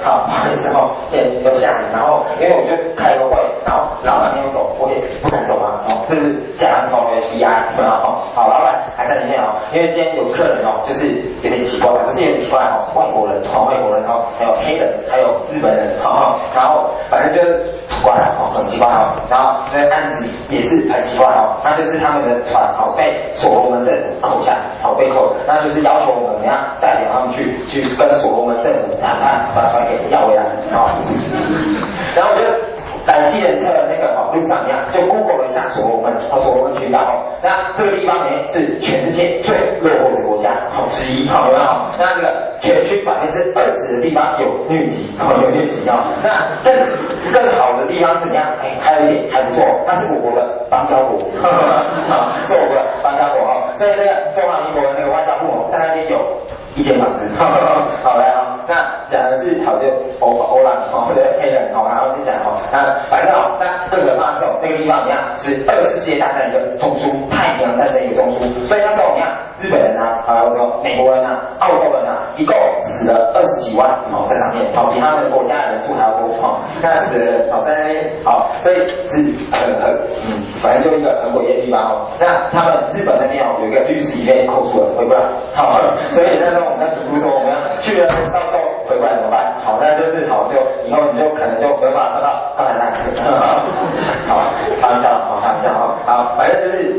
好，不好意思哦，现在有下雨，然后因为我就开个会，然后老板没有走，我也不敢走啊，哦，这是加人头的 BI， 对吧？哦，好，老板还在里面哦，因为今天有客人哦，就是有点奇怪，不是有点奇怪哦，外国人哦，还有黑人，还有日本人，然后反正就是怪哦，很奇怪哦，然后那个案子也是很奇怪哦，那就是他们的船被所罗门政府扣下，被扣，那就是要求我们怎么样代表他们去跟所罗门政府谈判，把船给要回来哦。然后我就来计程车的那个路上一样，就 Google 了一下所罗门群岛哦，那这个地方呢是全世界最落后的国家之一，好有没有？那这个全区20%的地方有疟疾，有疟疾哦。那更好的地方是怎样？还有一点还不错，它是我国的邦交国，是我国的邦交国哦。所以那个中华民国的那个外交部在那边有一间房子，好来啊，那讲的是好就欧朗或者黑人然后就讲那反正那更可怕的时候，那个地方怎么样？是2次世界大战的一个中枢，太平洋战争一个中枢，所以那时候怎么样？日本人啊，还有说美国人啊，澳洲人啊，一共死了20几万在上面，比他们的国家的人数还要多那死了人在那边所以是反正就一个很诡异的地方那他们日本那边有一个律师已经扣除了，回不来所以那时候我们在评估说我们要去了，到时候回不来怎么办？那就是就以后你就可能就没办法上到当然啦，开玩笑好，反正就是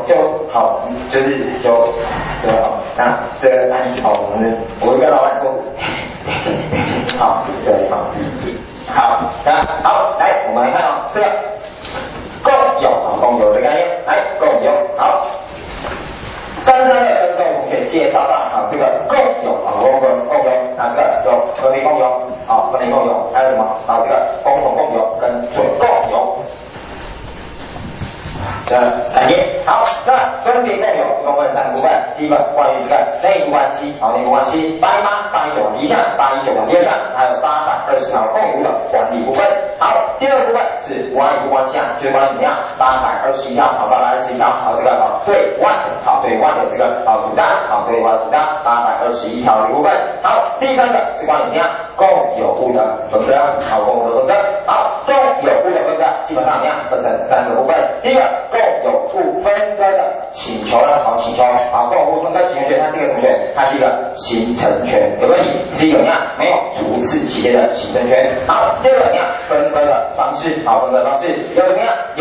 那这个案子我就跟老板说，好，对，好，来，我们来看这个共有的概念，来共有，好。33的跟各位同学介绍到这个共有共有，这个有和平共有和平共有，还有什么这个共同共有跟准共有的概念。好，那分别共有共分3个部分，第一个关于这个内部关系内部关系81819的第一项，819的第二项，还有820条共有的管理部分。好，第二个部分是外部关系就是关于怎么样821条821条这个对外的这个主张对外的主张821条的部分。好，第三个是关于怎么样共有物的分割共有物的分割。好，共有物的分割基本上怎么样分成3个部分。第一个共有物分割的请求请求共有物分割请求权，它是一个什么权？它是一个形成权，有问题是一个怎么样没有逐次期间的形成权。好，第二个怎么样分割的方式分割的方式有怎么样？有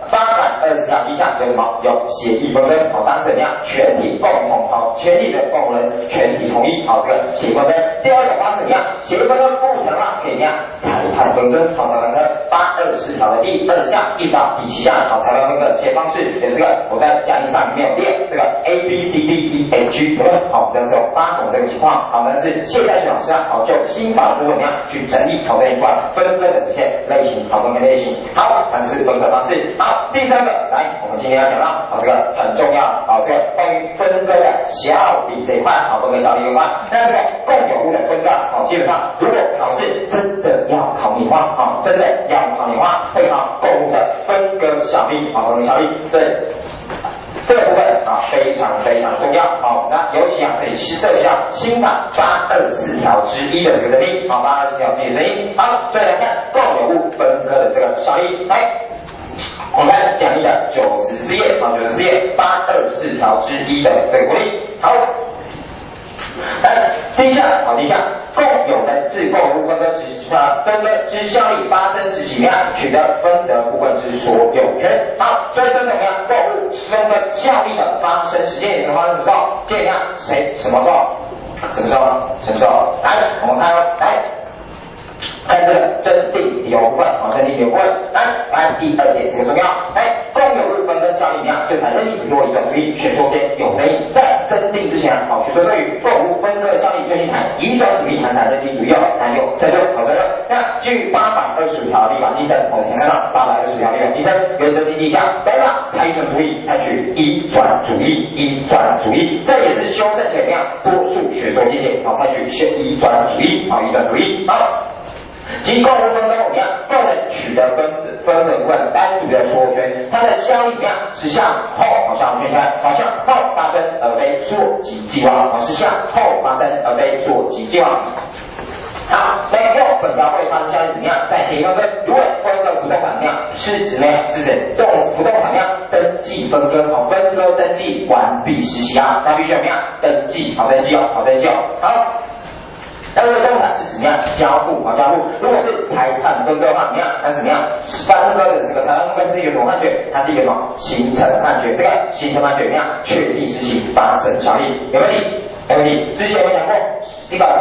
820条第一项有什么？有协议分割当时怎么样？全体共同全体的共同人全体同意这个协议分割。第二种方式怎么样？协议分割不成的话可以怎么样？裁判分割裁判分割824条的第2项1到第7项裁判分割的这些方式有这个我在讲义上里面有列这个 A B C D E F G 有没有？但是有8种这个情况但是现在老师就新法的部分怎么样去整理整理出来分割的这些类型分割类型。好，这是分割方式。好，第三个来我们今天要讲到这个很重要这个关于分割的效力这一块分割效力有关。那这个共有物的分割基本上如果考试真的要考你话真的要考你话会考共有物的分割效力分割效力，所以这个部分非常非常重要那尤其这里是涉及到新法824条之一的这个争议824条之一的争议。好，所以来看共有物分割的这个效力。来，我们看讲义的94页94页824条之一的这个规定。好，来第一项共有人自共有物分割之效力发生时期取得分得部分之所有权。好，所以这是怎么样？共有物分割效力的发生时间点的发生什么时候？这样谁什么时候？来，我们看来看这个增订理由部分增订理由部分。来第2点这个重要。共有物分割效力就采任意主义或移转主义学说间有争议。在增订之前学说对于共有物分割的效力究竟谈移转主义还是谈任意主义谈有争论那据825条立法精神我们可以看到825条立法精神原则第一项本法采取主义采取移转主义这也是修正前多数学说见解采取移转主义好，即共有物分割怎么样？共人取得分的部分单独的所有权，它的效力怎么样？是向后向圈起来向后发生而非溯及既往是向后发生而非溯及既往。好，没有本条会发生效力怎么样？在协议分割，如果分割不动产怎么样？是指怎么样？是指不动产怎么样？登记分割，好，分割登记完毕实习啊，那必须怎么样？登记，好登记哦，好登记哦，好。那如果动产是怎么样交付？好交付。如果是裁判分割的话，怎么样？它是怎么样？分割的这个裁判分割是一个什么判决？它是一个什么形成判决？这个形成判决怎么样？确定实行发生效力，有问题？没问题。之前我讲过这个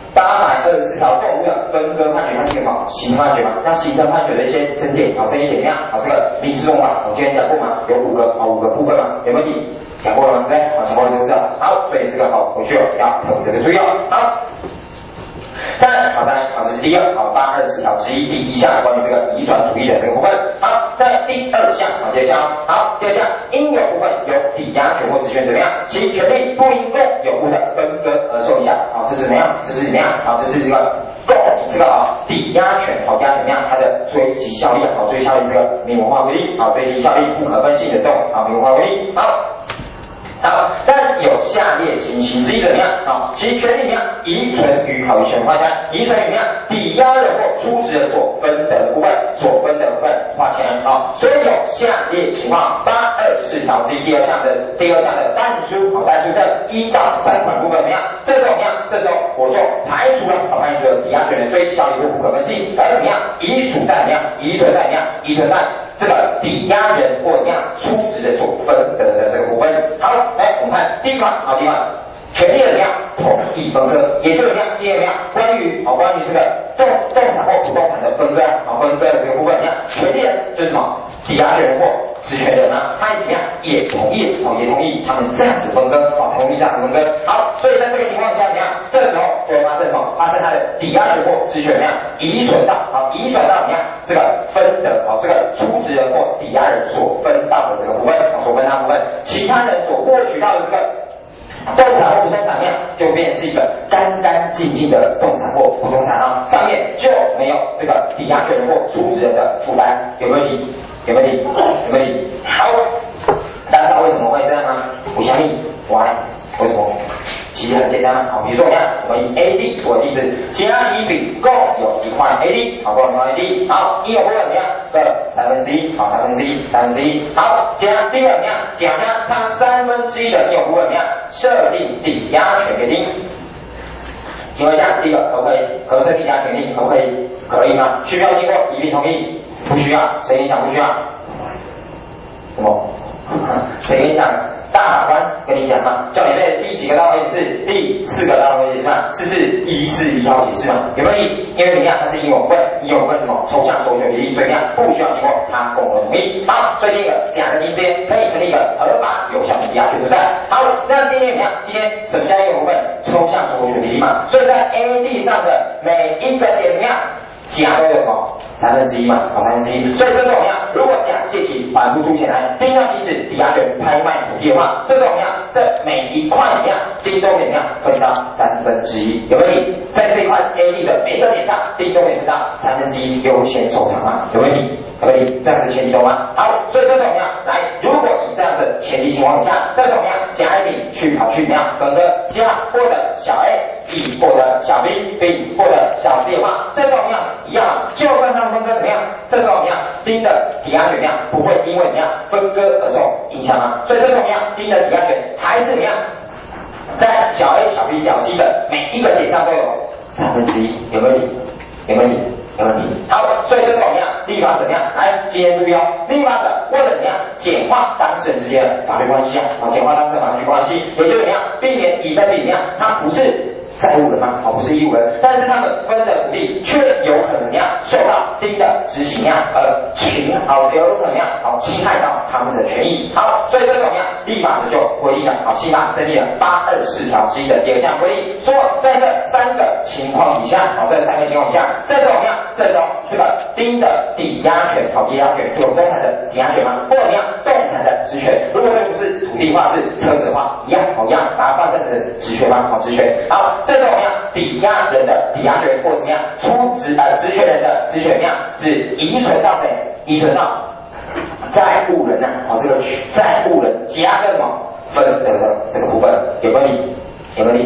824条动物的分割判决，它是一个什么形成判决嘛？那形成判决的一些争点，好，这一点怎么样？好，这个民事中法我今天讲过嘛？有5个部分嘛？有问题？讲过了吗？对不对？好，讲过了就是了。好，所以这个好回去要特别的注意哦。好。再来，这是第二，824条之一第1项关于这个遗传主义的这个部分。好，在第2项，第2项，好，第2项应有部分由抵押权或职权怎么样？其权利不因共有物的分割而受影响。好，这是怎么样？这是怎么样？好，这是这个这个抵押权，好，抵押权怎么样？它的追及效力，好，追及效力这个民文化规定，好，追及效力不可分性的这种好民文化规定，好。好，但有下列情形之一怎么样？好，其权利怎么样？遗存于好于权划权，遗存于怎么样？抵押人或出质人所分得的部分，划钱啊。所以有下列情况，824条之一第二项的但书，好，但书这1到3款部分怎么样？这时候怎么样？这时候我就排除了抵押权的追及效力或不可分性，而怎么样？遗存在怎么样？遗存在怎么样？遗存在这个抵押人或怎么样出质人所分得的这个部分。好，来我们看第一款，好，第一款，权利的怎么样？同意分割，也就是怎么样？今天怎么样？关于这个动产或不动产的分割，分割的这个部分怎么样？权利人就是什么？抵押权人或职权人啊，他也怎么样？也同意，也同意他们这样子分割，同意这样子分割。好，所以在这个情况下怎么样？这个时候就会发生什么？发生他的抵押权或职权怎么样？遗存到怎么样？这个分的，这个出质人或抵押人所分到的这个部分，其他人所获取到的这个动产或不动产面就变成是一个干干净净的动产或不动产啊，上面就没有这个抵押权人或出质人的负担，有问题？好，大家知道为什么会这样吗？我相信 why 为什么？其实很简单嘛，好，比如说我们以 AD 做例子，甲乙丙共有一块 AD，好，共有一块 AD，好，应有部分怎么样？1/3，好，1/3，好，甲第二怎么样？甲呢，它1/3的应有部分怎么样？设定抵押权给定。请问一下，第一个可不可以？可设抵押权利可不可以？可以吗？需不需要经过一并同意？不需要，谁跟你讲不需要？什么？谁跟你讲？大法官跟你讲嘛，叫你背第几个大法解释？第4个大法解释嘛，是141号解释嘛？有没有意？因为怎么样？它是应有部分什么抽象所选比例，所以怎么样？不需要经过他共同同意。好，所以第一个甲的第一之间可以成立一个合法有效的抵押权，对不对？好，那今天怎么样？今天什么叫应有部分？抽象所选比例嘛。所以在 AD 上的每一个点怎么样？甲都有什么？1/3嘛，1/3。所以这时候怎么样？如果甲借其还不出钱来，定要行使抵押权拍卖土地的话，这时候怎么样？这每一块怎么样？丁都怎么样？分到1/3，有问题？在这一块 AD 的每一个点上，丁都可以分到1/3，优先收藏嘛，有问题？这样子前提懂吗？好，所以这时候怎么样？来，如果以这样子前提情况下，这时候怎么样？甲 A 丙跑去怎么样？分割，甲获得小 A， 乙获得小 B， 丙获得小 C 的话，这时候怎么样？一样，就算他们分割怎么样？这时候怎么样？丁的抵押权怎么样？不会因为怎么样分割而受影响吗？所以这时候怎么样？丁的抵押权还是怎么样？在小 A、小 B、小 C 的每一个点上都有1/3，有问题？好，所以这是怎么样？立法者怎么样？来，今天注意哦，立法者为了怎么样简化当事人之间的法律关系啊？简化当事人法律关系，也就是怎么样避免乙跟丙怎么样？他不是债务人嘛，不是义务人，但是他们分的土地却有可能怎么样受到丁的执行有可能怎么样侵害到他们的权益。好，所以这时候怎么样？立法者就规定了，刑法增立了824条之一的第2项规定，说在这3个情况底下，这时候怎么样？这时候这个丁的抵押权，抵押权有动产的抵押权吗？或者怎么样动产的职权？如果这不是土地的话，是车子的话，一样，把它换成职权吗？职权。好，这时候怎么样？抵押人的抵押权或怎么样职权人的职权怎么样？是遗存到谁？遗存到债务人这个债务人甲的什么分得的这个部分，有问题？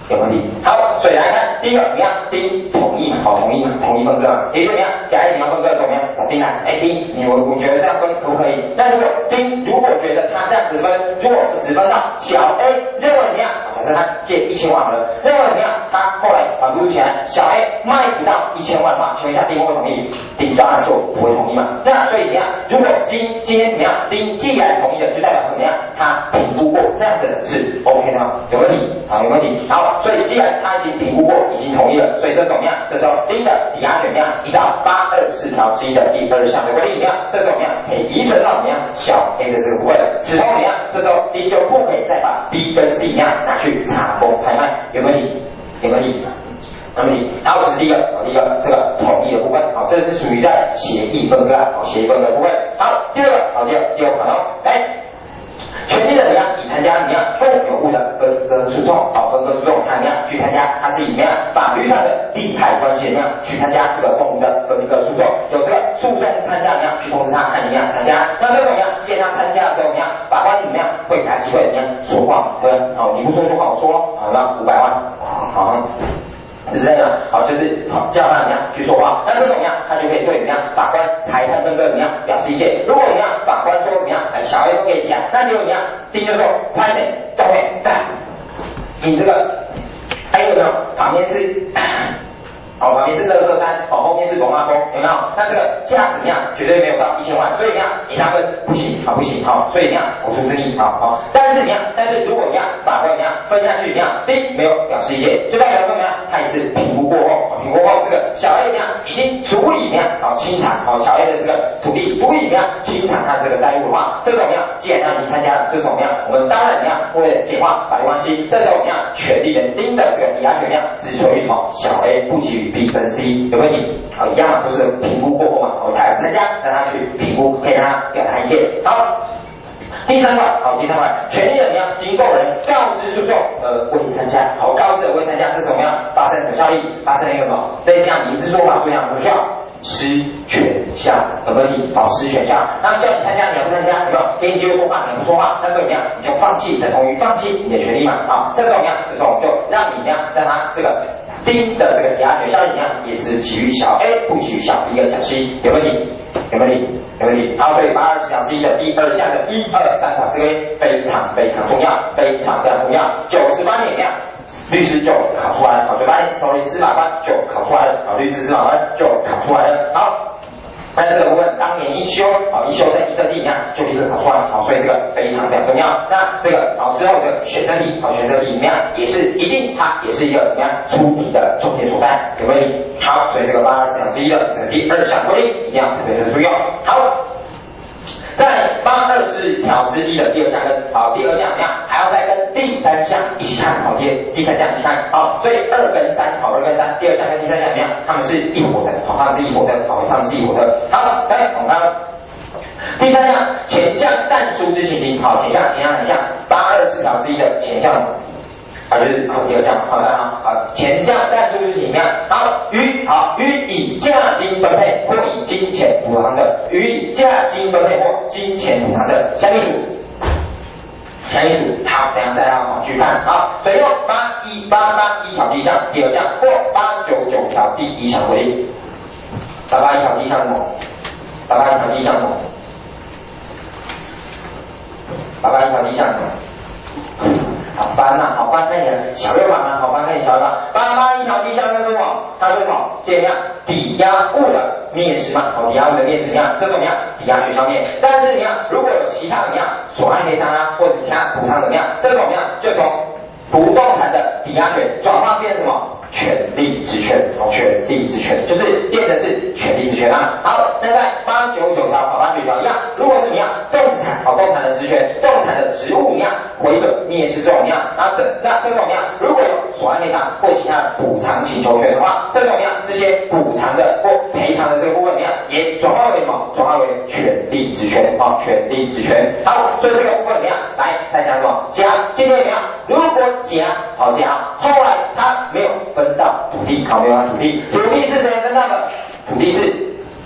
有问题？好，所以来看第一个怎么样？丁统一嘛，好，统一嘛，统一分割嘛，也就怎么样？甲 A 你要分割怎么样？找丁来，哎，丁，我觉得这样分可不可以？那如果丁如果觉得他这样子分，如果只分到小 A 认为怎么样？假设他借1000万好了，认为怎么样？他后来录起来，小 A 卖不到1000万的话，请问一下丁会不会同意？丁当然说不会同意嘛。那所以怎么样？如果今天怎么样？丁既然同意了，就代表怎么样？他评估过这样子是 OK 的吗？有问题？好，有问题。好，所以既然他已经评估过，已经同意了，所以这怎么样？这时候丁的抵押权怎么样？依照824条之一的第2项的规定怎么样？这时候怎么样？可以移存到怎么样？小 A 的这个部分。此后怎么样？这时候丁就不可以再把 B 跟 C 怎么样拿去查封拍卖，有问题？有问题？没问题。然后这是第一个这个统一的部分，好，这是属于在协议分割，好，协议分割的部分。好，第二个，好，第二个，好，来。权利的怎么样？已参加怎么样共有物的分割诉讼，好，分割诉讼，他怎么样去参加？他是以怎么样法律上的利害关系怎么样去参加这个共的分割诉讼？有这个诉讼参加怎么样去通知他，看你怎么样参加？那这个怎么样？既然他参加的时候怎么样？法官怎么样会给他机会怎么样说话？对吧？好，你不说就换我说，好，那500万，好。就是这样，好，就是叫他怎么样去说话，那这种怎么样，他就可以对怎么样法官裁判分割怎么样表示意见。如果怎么样法官说怎么样，小 A 都可以讲，那结果怎么样？丁就说拍谁都会 stop， 你这个还有没有？旁边是。好，旁边是垃圾山，好，后面是龙阿公，有没有？那这个价值怎么样？绝对没有到1000万，所以怎么样？你他分不行，好不行，好，所以怎么样？我出争议，好，但是怎么样？但是如果怎么样，法官怎么样分下去怎么样？第一没有表示意见，就代表怎么样？他也是评估过后，评估过后这个小 A 怎么样？已经足以怎么样？好，清偿，好，小 A 的这个土地足以怎么样？清偿他这个债务的话，这种怎么样？既然让你参加了，这种怎么样？我们当然怎么样？为了简化法律关系，这时候怎么样？权利人丁的这个抵押权怎么样？只属于什么？小 A 不给予 B 跟 C。有问题？好，一样嘛，都是评估过后嘛，好，他有参加，让他去评估，可以让他表达意见。好，第三块，权利人怎么样？经购人告知诉讼未参加，好，告知未参加，这是怎么样发生有效力？发生一个什么？类似像民事说法，所以什么需要失权项，有问题？好，失权项，那叫你参加，你要不参加？有没有？给你机会说话，你不说话，那时候怎么样？你就放弃，等同于放弃你的权利嘛，好，这时候怎么样？这时候我们就让你怎么样？让他这个。丁的这个抵押权效力怎么样？也只给予小 A， 不给予小 B 跟小 C， 有问题？有问题？有问题？好，所以820条之一的第2项的1、2、3条这个非常非常重要，非常非常重要。98年怎么样？律师就考出来了，好，98年手里司法官就考出来了，好，律师司法官就考出来了，好。那这个部分当年一修，好，一修正一证地怎么样就立刻考出来，好，所以这个非常非常重要。那这个好之后的选择题，好，选择题怎么样也是一定，它也是一个怎么样出题的重点所在，有没有？好，所以这个820条之一的这个第2项规定一定要特别的注意哦。好。在820条之一的第2项跟好第2项怎么样？还要再跟第3项一起看，好，第3项一起看，好，所以2跟3，好，2跟3，第2项跟第3项怎么样？他们是一伙的，好，他们是一伙的，好，他们是一伙的。好，来，我们看第3项前项但书之情形，好，前项820条之一的前项。好，就是第2项，好看啊，好，前项但书之情形怎么样？好，与以价金分配或以金钱补偿者，与以价金分配或金钱补偿者，下面数。好，等一下再让我去看，好，所以用881条第1项第2项或899条第1项规定。881条第1项是什么？881条第1项是什么？881条第1项是什么？好翻嘛，好翻那你小六版嘛，好翻那你小六版。881条第1项是什么？它说什么？这样抵押物的灭失嘛，好，抵押物的灭失怎么样？这怎么样？抵押权消灭。但是怎么样？如果有其他怎么样损害赔偿啊，或者其他补偿怎么样？这怎么样？就从不动产的抵押权转换变成什么？权利之权，好，权利之权就是变成是权利之权啊。好，那在899条、889条一样，如果是怎么样动产，好，动产的职权、动产的职务怎么样毁损、灭失这种怎么样？那这种怎么样？如果有损害赔偿或其他补偿请求权的话，这种怎么样？这些补偿的或赔偿的这个部分怎么样？也转化为什么？转化为权利之权，好，权利之权。好，所以这个部分怎么样？来，再讲什么？甲今天怎么样？如果甲后来他没有分到土地，好，没有分到土地，土地是谁分到的？土地是，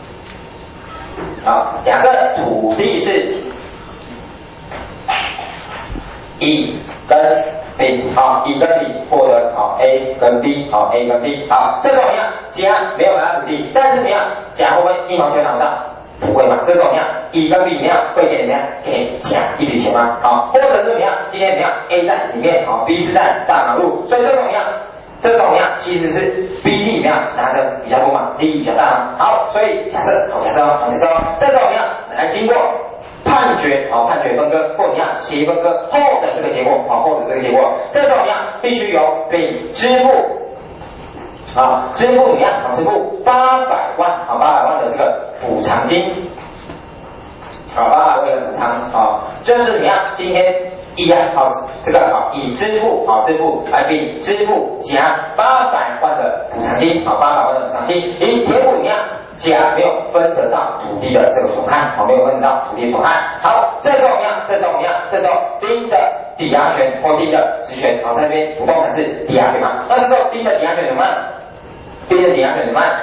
好，假设土地是乙跟 B 好，E 跟 B 获得好 A 跟 B 好 A 跟 B 好，这时候怎么样？甲没有拿到土地，但是怎么样？甲会不会1毛钱拿不到？不会嘛？这时候怎么样？E 跟 B 怎么样？会给怎么样？给甲一笔钱吗？好，或者是怎么样？今天怎么样 ？A 站里面好 ，B 是在大马路，所以这时候怎么样？这时候怎么样？其实是 B D 怎么样拿的比较多嘛，利益比较大嘛。好，所以假设好，假设这时候怎么样？来经过判决好，判决分割或怎么样协议分割后的这个结果好，后的这个结果，这时候怎么样？必须由丙支付啊，支付怎么样？支付800万好，800万的这个补偿金，好，800万的补偿啊，就是怎么样？今天一啊，好，这个好，以支付好支付来丙支付甲800万的补偿金，好，800万的补偿金，以填补怎么样？甲没有分得到土地的这个损害，好，没有分得到土地损害。好，这时候怎么样？这时候丁的抵押权或丁的质权，好，在这边不动产是抵押权嘛？那这时候丁的抵押权怎么办？丁的抵押权怎么办？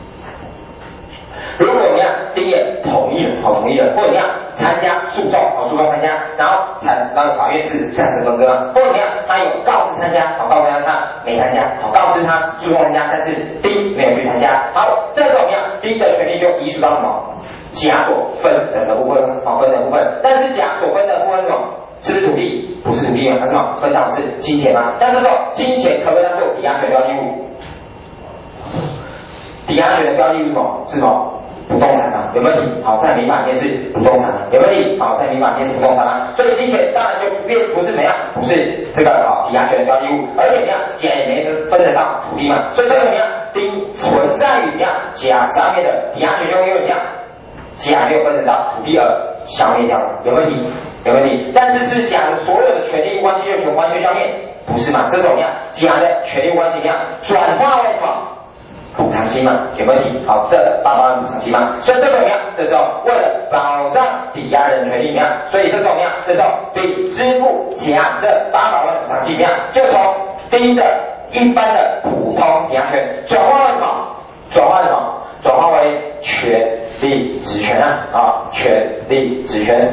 如果怎么样，丁也同意了，好，同意了，或者怎么样参加诉讼，好，诉讼参加，然后让法院是暂时分割，或者怎么样，他有告知参加，好，告知他没参加，好，告知他诉讼参加，但是丁没有去参加，好，这时候怎么样？丁的权利就移属到什么？甲所分的部分，好，分的部分，但是甲所分的部分是什么？是不是土地？不是土地嘛，它是什么？分到是金钱嘛？但是说金钱可不可以当做抵押权标的物？抵押权的标的物是什么？是什么？不动产嘛，有没有理？好，在民法里面是不动产嘛，有没有理？好，在民法里面是不动产嘛，所以金钱当然就不是怎么样，不是这个好抵押权的标的物，而且怎么样，甲也没分得到土地嘛，所以这个怎么样，丁存在于怎么样甲上面的抵押权就因为怎么样，甲没有分得到土地而消灭掉了，有没有理？有没有理？但是是不是甲的所有的权利关系就全完全消灭？不是嘛？这是怎么样？甲的权利关系怎么样转化为什么？补偿金嘛，有没有理？好，这800万补偿金嘛，所以这时候怎么样？这时候为了保障抵押人权利怎么样？所以这时候怎么样？这时候丙支付甲这800万补偿金怎么样？就从丁的一般的普通抵押权转化为什么？转化为什么？转化为权利质权啊，权利质权，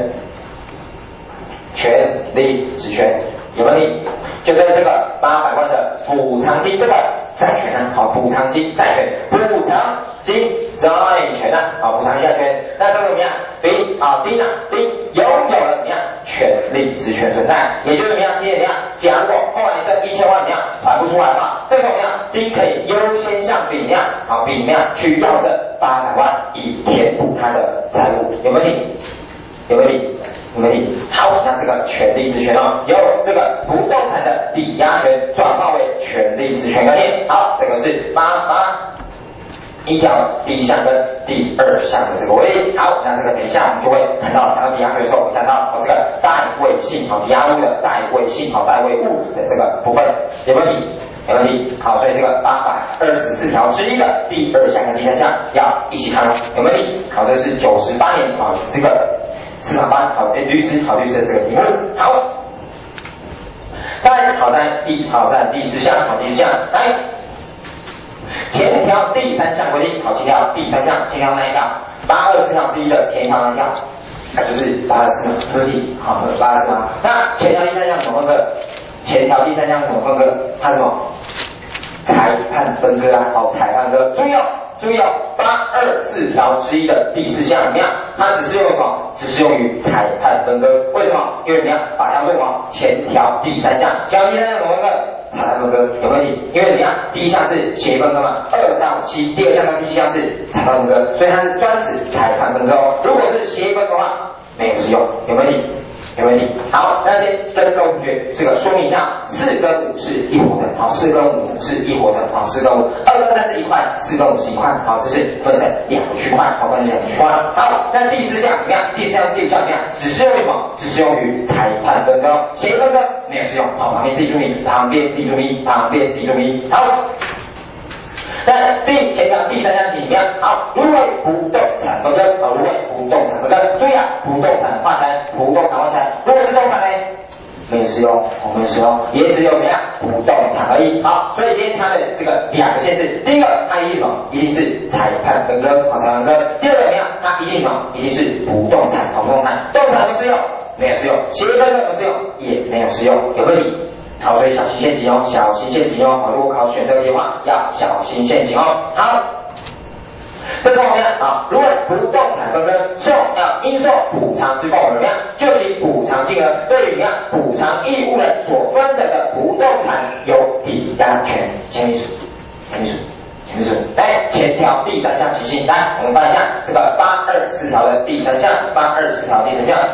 权利质权，有没有理？就跟这个800万的补偿金这个债权好，补偿金债权，补偿金债权好，补偿金债权，那这个怎么样？丙丁拥有了怎么样权利质权存在，也就是怎么样？今天怎么样？假如果后来这1000万怎么样还不出来的话，这时候怎么样？丁可以优先向丙怎么样？好，丙怎么样去要这800万以填补他的债务，有没有理？有没有理？有没有理？好，那这个权利质权由这个不动产的抵押权转化为权利质权概念。好，这个是1条第1项跟第2项的这个为。好，那这个等一下我们就会谈到谈到抵押权的时候，会谈到这个代位性抵押物的代位性代位物的这个部分，有没有理？有没有理？好，所以这个824条之一的第2项跟第3项要一起看，有没有理？好，这是98年这个司法班律师的这个题目。好，在第4项第4项来。前条第3项规定，好，前条第3项，前条那一条，824条之一的前条那一条，那就是824嘛，合理，好，824嘛。那前条第3项怎么分割？前条第3项怎么分割？它是什么？裁判分割啊，好，裁判分割。注意哦，824条之一的第4项怎么样？它只适用于什么？只适用于裁判分割。为什么？因为怎么样？把它用往前条第3项，前条第3项怎么分割？裁判分割有问题，因为怎么样？第1项是协议分割嘛，2到7，第2项到第7项是裁判分割，所以它是专指裁判分割哦。如果是协议分割的话，没有适用，有问题。有问题。好，那先跟各位同学这个说明一下，4跟5是一伙的，好，4跟5是一伙的，好，4跟5，2跟3是一块，4跟5是一块，好，这是分成2个区块，好，分成2个区块。好，那第4项怎么样？第4项、第5项怎么样？只适用于什么？只适用于裁判分割，协议分割没有适用。好，旁边自己注意，旁边自己注意，旁边自己注意。好。那前条第3项题里面，好，如为不动产分割，好，如为不动产分割，注意啊，不动产划起来，不动产划起来，如果是动产呢？没有适用，没有适用，也只有怎么样不动产而已。好，所以今天它的这个2个限制，第一个它一定什么？一定是裁判分割，好，裁判分割。第二个怎么样？它一定什么？一定是不动产，好，不动产，动产不适用，没有适用，协议分割不适用，也没有适用，有问题。 好，所以小心陷阱哦，小心陷阱哦。如果考选这个的话，要小心陷阱哦。好。这后面啊，如果不动产分割受应受补偿之共有人就其补偿金额对于补偿义务人所分得的不动产有抵押权。前面数，来前条第3项情形，来我们翻一下这个824条的第3项，824条第3项，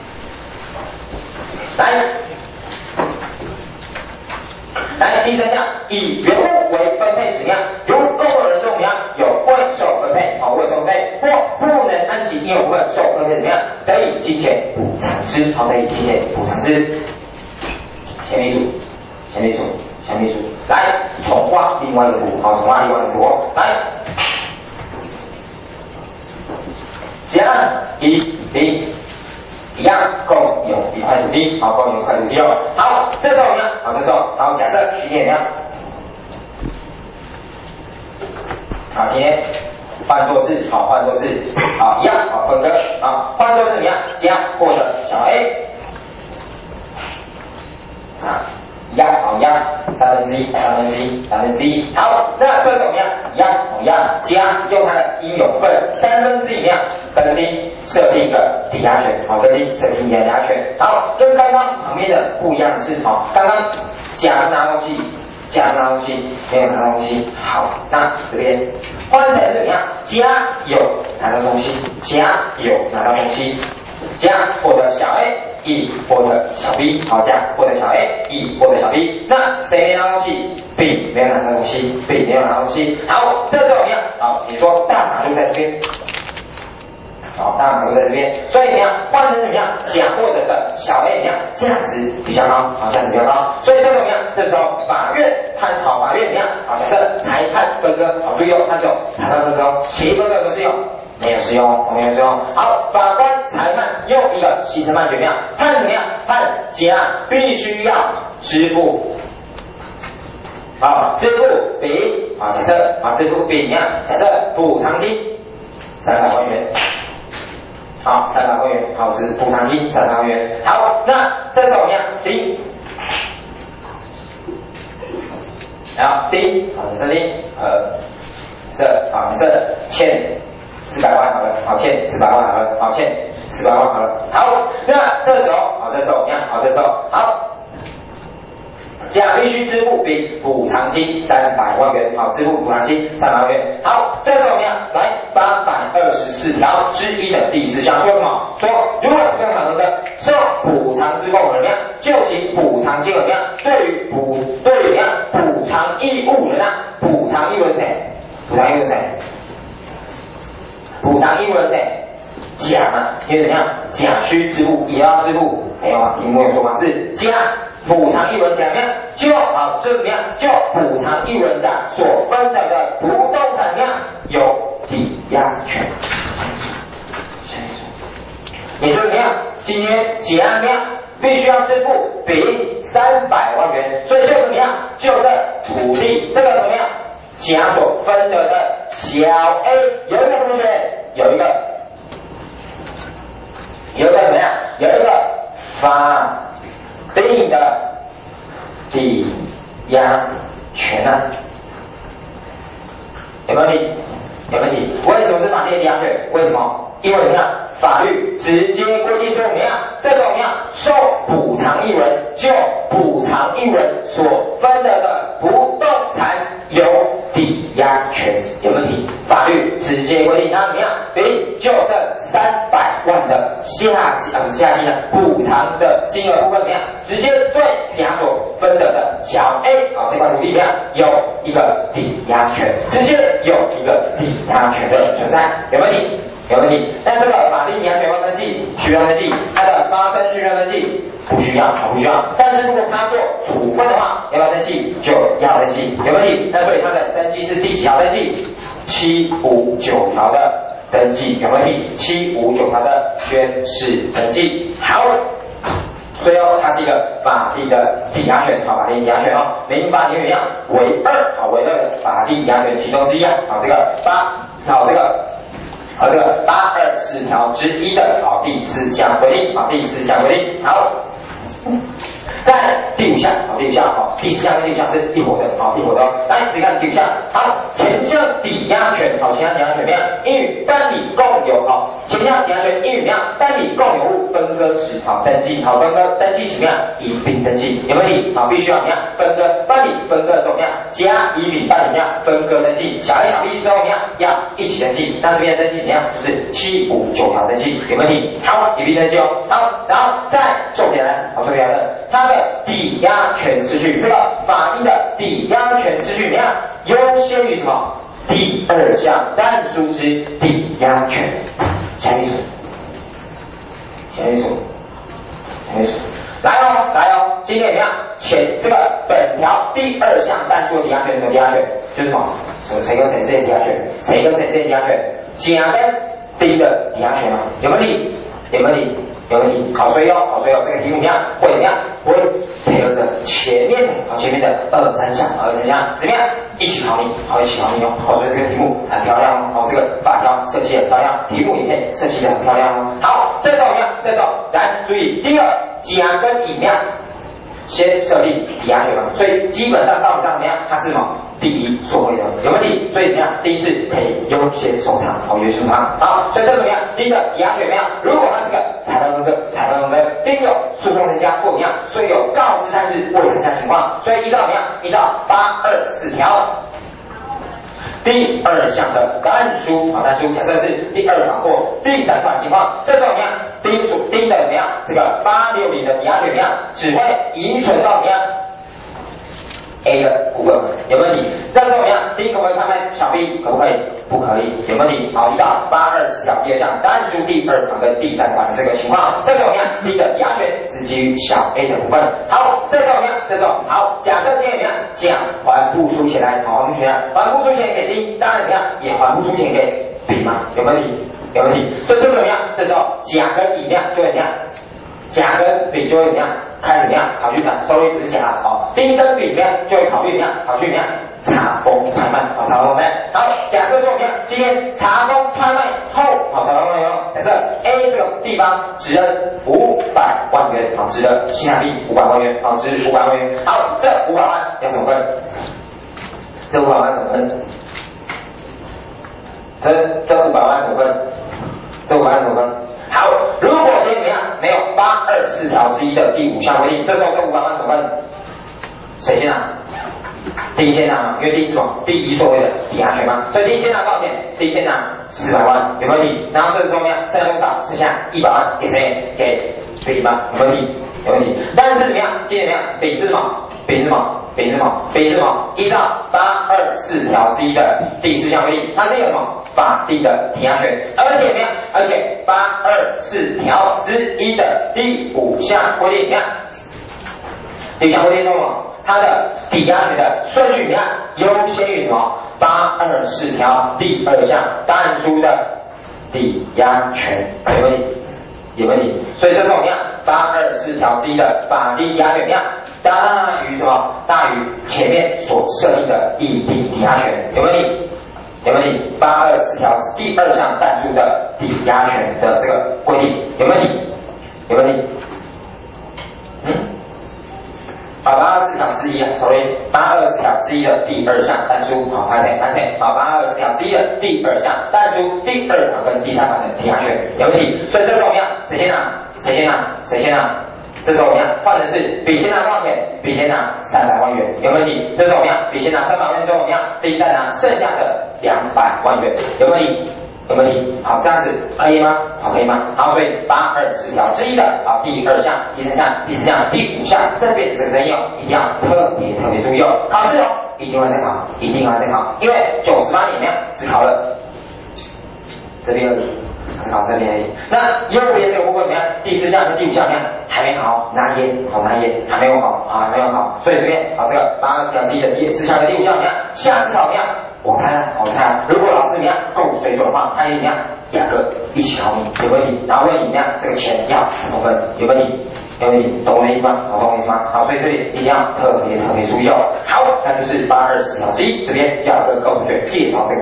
来第3项，以原物为分配时如共有人中有未受分配，未受分配或不能按其应有部分受分配得以金钱补偿之，得以金钱补偿之。前面一组，来重画另外一个图，来，甲乙丙一样，共有1块土地，共有1块土地哦。好，这时候假设今天怎么样？好，今天换作是，一样，分割，换作是怎么样？甲获得小 A， 一样，1/3，好，那这时候怎么样？一样，甲用它的应有份1/3跟丁设定一个抵押权，设定抵押权。好，跟刚刚旁边的不一样的是，刚刚甲拿东西，没有拿东西。好，那这边换成是怎么样？甲有拿到东西，甲获得小 A， 乙获得小 B， 甲获得小 A， 乙获得小 B。那谁没拿东西 ？B 没有拿到东西，好，这时候怎么样？比如说大马路在这边。大马路在这边，所以怎么样？换成怎么样？甲获得的小 A 怎么样？价值比较高，所以这时候怎么样？这时候法院怎么样？假设裁判分割，注意哦，它只有裁判分割，协议分割有没有适用？没有适用。好，法官裁判用一个形成判决判怎么样？判甲必须要支付。支付丙假设支付丙假设补偿金300万元。300万元，这是补偿金300万元。好，那这时候怎么样？丁，假设丁，假设欠400万好了，欠400万好了。好，那这时候怎么样？好。甲必须支付丙补偿金300万元，支付补偿金300万元。好，这时候怎么样？来824条之1的第4项说什么？说如果不动产分割受补偿之共有人就其补偿金额对于补偿义务人补偿义务人谁？甲嘛，因为怎么样？甲需支付，也要支付，没有题目有说吗？是甲补偿义务人甲怎么样？就怎么样？就补偿义务人甲所分的不动产有抵押权。也就是怎么样？今天甲怎么样？必须要支付丙300万元，所以就怎么样？就这土地这个怎么样？甲所分得的小 A 有一个同学有一个怎么样？有一个法定的抵押权有没有问题？为什么是法定的抵押权？为什么？因为怎么样？法律直接规定说怎么样？这种怎么样？受补偿义务人就补偿义务人所分得的不动产有抵押权，有问题？法律直接规定，那怎么样？丙就这300万的下金的补偿的金额部分怎么样？直接对甲所分得的小 A 这块土地怎么样？有一个抵押权，直接有一个抵押权的存在，有问题？但这个法定抵押权要登记，需要登记，它的发生需要登记，不需要。但是如果他做处分的话，要不要登记？就要登记，有问题？那所以它的登记是第几条登记？759条的登记，有问题？759条的宣誓登记。好，最后它是一个法定的抵押权，法定抵押权民法里面为2，为2的法定抵押权其中之一这个824条之1的第4项规定，好。 在第5项，第5项第4项跟第5项是一伙的，一伙的。来，只看第5项，好，前项抵押权，前项抵押权怎么样？应与班里共有前项抵押权应与怎么样？班里共有物分割时登记，分割登记什么样？一并登记，有没有理？必须要怎么样？分割班里分割的时候怎么样？甲乙丙班里怎么样？分割登记，小 A 小 B 之后怎么样？要一起登记。那这边的登记怎么样？就是7、5、9条登记，有没有理？好，一并登记哦。好，然后再重点来，重点来了，它的抵押权秩序，这个法定的抵押权秩序怎么样？优先于什么？第2项但书之抵押权。下面数，来哦，今天怎么样？这个本条第2项但书的抵押权，什么抵押权？就是什么？谁跟谁之间的抵押权？谁跟谁之间的抵押权？甲跟丁的抵押权吗？有没有理？有没有理？好，所以这个题目怎么样？会怎么样？会配合着前面的2、3项，怎么样？一起考你，哦。所以这个题目很漂亮哦。这个法条设计很漂亮，题目里面设计的很漂亮哦。好，这时候怎么样？来注意，第2，甲跟乙怎么样？先设立抵押权嘛，所以基本上道理上怎么样？它是什么？第一所谓的，有没有理？所以怎么样？第一是可以优先收藏，优先收藏。好，所以这怎么样？第一个抵押权怎么样？如果它是个裁判分割，并有诉讼人家或怎么样，所以有告知但是未成交情况，所以依照怎么样？依照824条。第2项的但书，假设是第2款或第3款情况，这时候怎么样？丁的怎么样？这个860的抵押权怎么样？只会移存到怎么样？A 的股份，有没有理？那时候怎么样？第一个会拍卖小 B， 可不可以？不可以，有没有理？好，依照820条第2项但书第2款跟第3款的这个情况，这时候怎么样？第一个抵押权只基于小 A 的股份。好，这时候怎么样？好，假设今天怎么样？甲还不出钱来，还不出钱给丁，当然怎么样？也还不出钱给丙嘛，有没有理？所以这时候怎么样？这时候甲跟乙就会怎么样？甲跟丙就会怎么样？开始怎么样？考虑收益不是甲丁跟丙怎么样？就会考虑怎么样？查封拍卖，好，假设说怎么样？今天查封拍卖后，假设 A 这个地方值了500万元，值了新台币500万元，值500万元。好，这500万要怎么分？这500万怎么分？这500万怎么分？好，如果今天怎么样？没有824条之一的第5项规定，这时候这500万怎么分？谁先拿？第一先拿，因为第一是什么？第一所谓的抵押权嘛，所以第一先拿多少钱？第一先拿400万，有没有理？然后这个时候怎么样？剩下多少？剩下100万给谁？给丙吗？有没有理？但是怎么样？今天怎么样？丙是什么？依照824条之一的第4项规定，它是有什么？法定的抵押权，而且怎么样？而且824条之一的第5项规定怎么样？第5项规定中它的抵押权的顺序怎么样？优先于什么？824条第2项但书的抵押权，有没有理？所以这时候怎么样？824条之一的法定抵押权怎么样？大于什么？大于前面所设定的议定抵押权，有没有理？824条第2项但书的抵押权的这个规定，有没有理？824条之一824条之一的第2项但书，824条之一的第2项但书第2款跟第3款的抵押权，有没有理？所以这时候怎么样？谁先拿？这时候怎么样？换成是丙先拿多少钱？丙先拿300万元，有没有理？这时候怎么样？丙先拿300万元之后怎么样？丙再拿剩下的200万元，有没有理？好，这样子可以吗？好，所以824条之一的第2项、第3项、第4项、第5项这边这个争议一定要特别注意考试一定会再考，因为98年只考了这边而已。考这边而已。那右边这个部分怎么样？第4项跟第5项怎么样？还没考，拿捏，还没有考，所以这边这个824条之一的第4项跟第5项怎么样？下次考怎么样？我猜，如果老师怎么样够水准的话，他也怎么样2个一起考你，有没有理？然后问你怎么样这个钱要怎么分，有没有理？懂我的意思吗？好，所以这里一定要特别注意好，那就是824条之一，这边要跟各位同学介绍这个部分。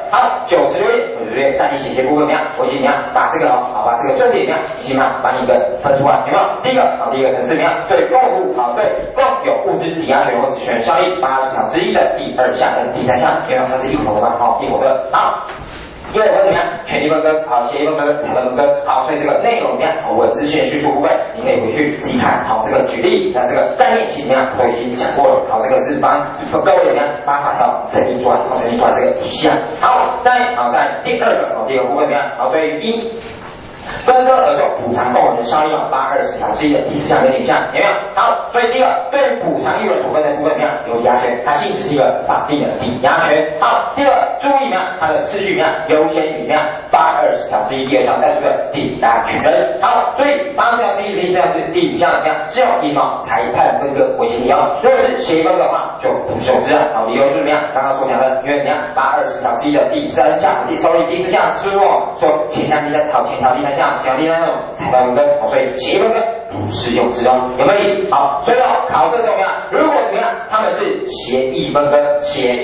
好，96页，带你写些部分怎么样？我已经怎么样把这个把这个重点怎么样，已经把你给分出来，有没有？第一个层次怎么样？对共物对共有物质抵押权或质权效力80条之一的第2项跟第3项，因为它是一伙的嘛，一伙的。好。第二个怎么样？权利分割，协议分割，财分割，所以这个内容怎么样？文字性叙述部分，你可以回去自己看。这个举例，那这个概念性怎么样？我已经讲过了。这个是帮各位怎么样把法条整理出来，整理出来这个体系啊。好，在第二个部分怎么样？对于分割而受补偿共有人效力820条之一的第4项跟第5项，有没有？好，所以第一个对补偿义务人所分的部分怎么样？有抵押权，它性质是一个法定的抵押权。好，第二注意怎么样？它的次序怎么样？优先于怎么样？820条之一第2项带出的抵押权人。好，所以820条之一第4项是第5项怎么样？是用依照裁判分割为前提哦。如果是协议分割的话，就不受制啊。理由是怎么样？刚刚所讲的，因为怎么样？820条之一的第3项，收益第4项是说前条第3项。前条第3种裁判分割，所以协议分割不适用之哦，有没有？好，所以考试怎么样？如果怎么样，他们是协议分割的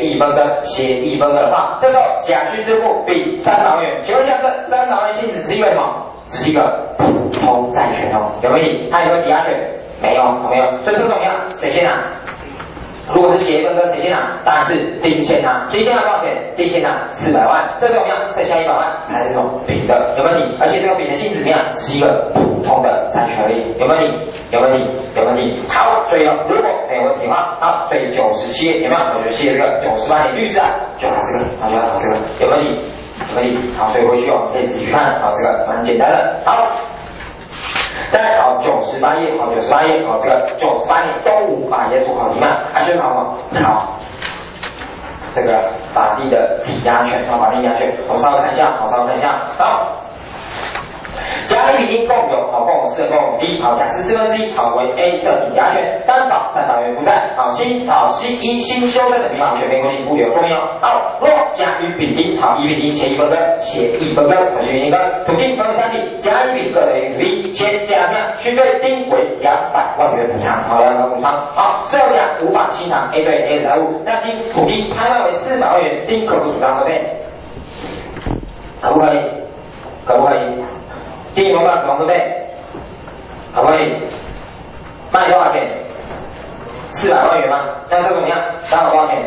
话，这时候甲需支付比300万元，请问一下，这300万元性质是一个什么？是一个普通债权哦，有没有？它有没有抵押权？没有，所以这种样谁先拿？如果是协议分割，谁先拿？当然是第一先拿。第一先拿多少钱？第一先拿400万，这种样剩下100万才是这种丙的，有没有？而且这个丙的性质怎么样？是一个普通的债权而已，有没有？好，所以如果没有问题的话，好，所以97页有没有？97页这个98年律师啊，就拿这个，就拿这个，有没有？好，所以回去可以自己去看，这个蛮简单的。好。再来98页，这个98年东吴法业主考题嘛，还是考这个法定的抵押权，我们稍微看一下，好。甲乙丙丁共有4人共有D，甲是1/4，为 A 设抵押权，担保300元负债，新修正的民法权规定不留说明哦。好，若甲与丙丁，乙丙丁协议分割，土地分为3笔，甲乙丙各得一土地，且甲需对丁为200万元补偿，好，事后甲无法清偿 A 对 A 的债务，那经土地拍卖为400万元，丁可不主张分配？可不可以？丁有没有办法分配？可不可以？卖多少钱？400万元吗？那这怎么样？担保多少钱？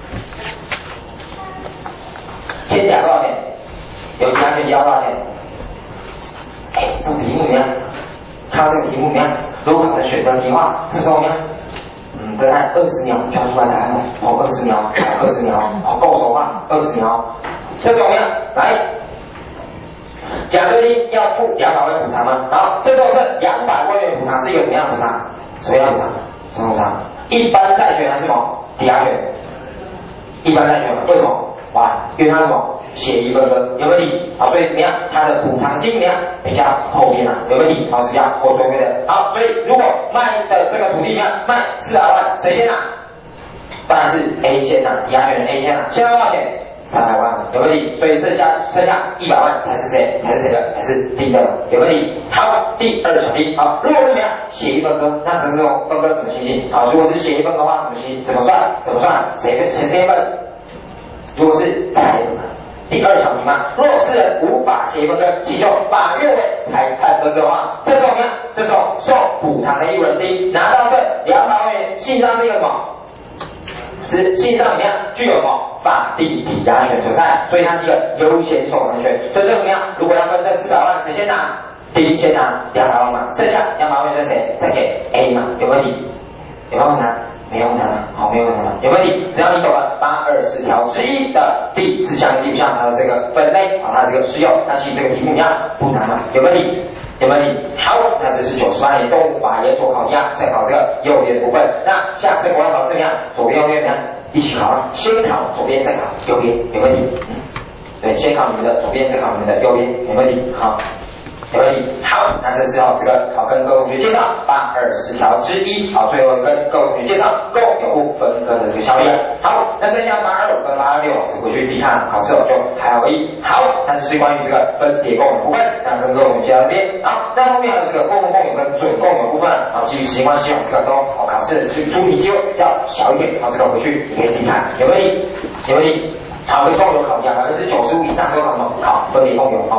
先甲多少钱？有抵押权交多少钱？这个题目怎么样？看到这个题目怎么样？如果考成选择题的话，这时候怎么样？大概20秒就要出来答案了。20秒，够手吧？20秒，这怎么样？来。甲对丁要付200万元补偿吗？好，这时候这200万元补偿是一个什么样的补偿？什么补偿？一般债权还是什么？抵押权？一般债权，为什么？因为它是什么？协议分割，有没有理？好，所以怎么样？它的补偿金怎么样？比较后面有没有理？是比较后面的。好，所以如果卖的这个土地怎么样？卖400万，谁先拿？当然是 A 先拿，抵押权的 A 先拿。现在多少钱？300万，有没有理？所以剩下100万才是谁的？才是丁的，有没有理？好，第2小题，好，如果怎么样？协议分割，那这种分割怎么情形？好，如果是协议分割的话，怎么算？谁先分？如果是第2小题嘛，若是人无法协议分割，其就法院为裁判分割的话，这时候怎么样？这时候受补偿的义务人丁拿到这200万元，信上是一个什么？是信上怎么样？具有什么法定抵押权所在，所以它是一个优先受偿权。所以这怎么样？如果要分这400万，谁先拿？丁先拿200万嘛，剩下200万元在谁？再给 A 嘛，有没有理？有没有拿？没有拿，好，没有拿，有没有理？只要你懂了820条之一的第4项跟第5项它的这个分类，它的这个适用，那其实这个题目一样不难嘛，有没有理？好，那这是98年东吴法研所考题啊，再考这个右边的部分。那下次国考试怎么样？左边右边怎么样？一起考啊，先考左边，再考右边，有没有理？对，先考你们的左边，再考你们的右边，有没有理？好。有没有理？好，那这是这个跟各位同学介绍820条之一，最后跟各位同学介绍共有物分割的这个效力。好，那剩下825跟826，回去自己看考试就还好而已。好，那这是关于这个分别共有部分，那跟各位同学介绍这边。好，那后面还有这个共同共有跟准共有部分，基于时间关系，这个都考试的出题机会比较小一点，这个回去你可以自己看，有没有理？好，这共有考题啊，90%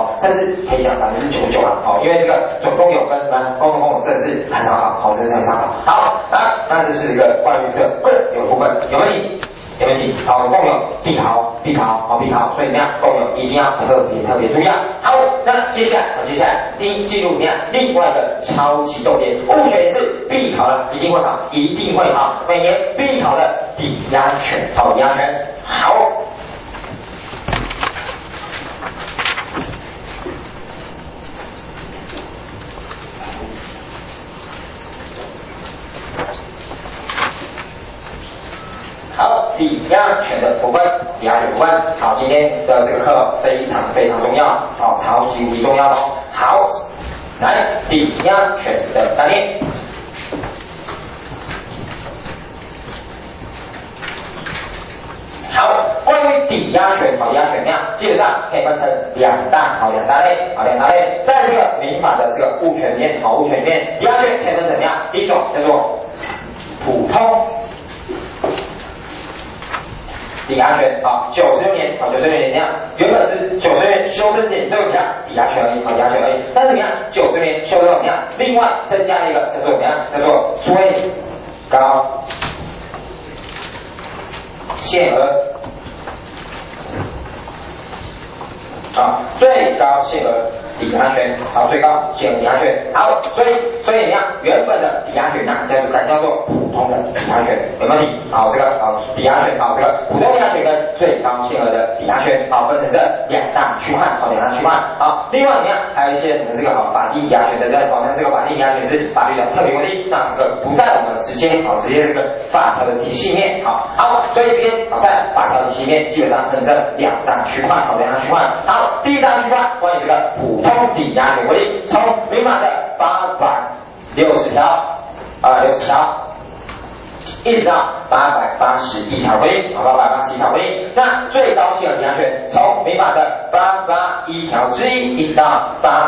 甚至可以讲99%啊，因为这个总共有跟共同公有真的是很少考，真的是很少考。好，那这是一个关于这个共有部分，有问题？有问题？好，共有必考，所以怎么样？共有一定要特别注意啊。好，那接下来进入怎么样？另外一个超级重点，物权也是必考的，一定会考，每年必考的抵押权，抵押权。好。好，抵押权的部分，好，今天的这个课非常重要，好，超级无敌重要哦。好，来抵押权的概念。好，关于抵押权，抵押权呢，基本上可以分成两大类。在这个民法的这个物权里面，抵押权可以分成怎么样？第一种叫做普通抵押权啊，96年怎样？原本是96年修正前这个怎么样？抵押权而已，但是怎么样？96年修正怎么样？另外再加一个叫做怎么样？叫做最高限额啊，最高限额抵押权，好，最高限额抵押权，好，所以怎么样？原本的抵押权呢，叫做普通的抵押权，有没有问题？好，这个抵押权，好，这个普通抵押权跟最高限额的抵押权，好，分成这两大区块，好，好，另外怎么样？还有一些我们这个法定抵押权的，像这个法定抵押权是法律的特别规定，那这个不在我们直接这个法条的体系面，好，所以这边在法条体系面基本上分成两大区块，好，好，第一大区块关于这个普通抵押权规定，从民法的860条一直到881条规定，881条规定。那最高限额抵押权从民法的881条之一一直到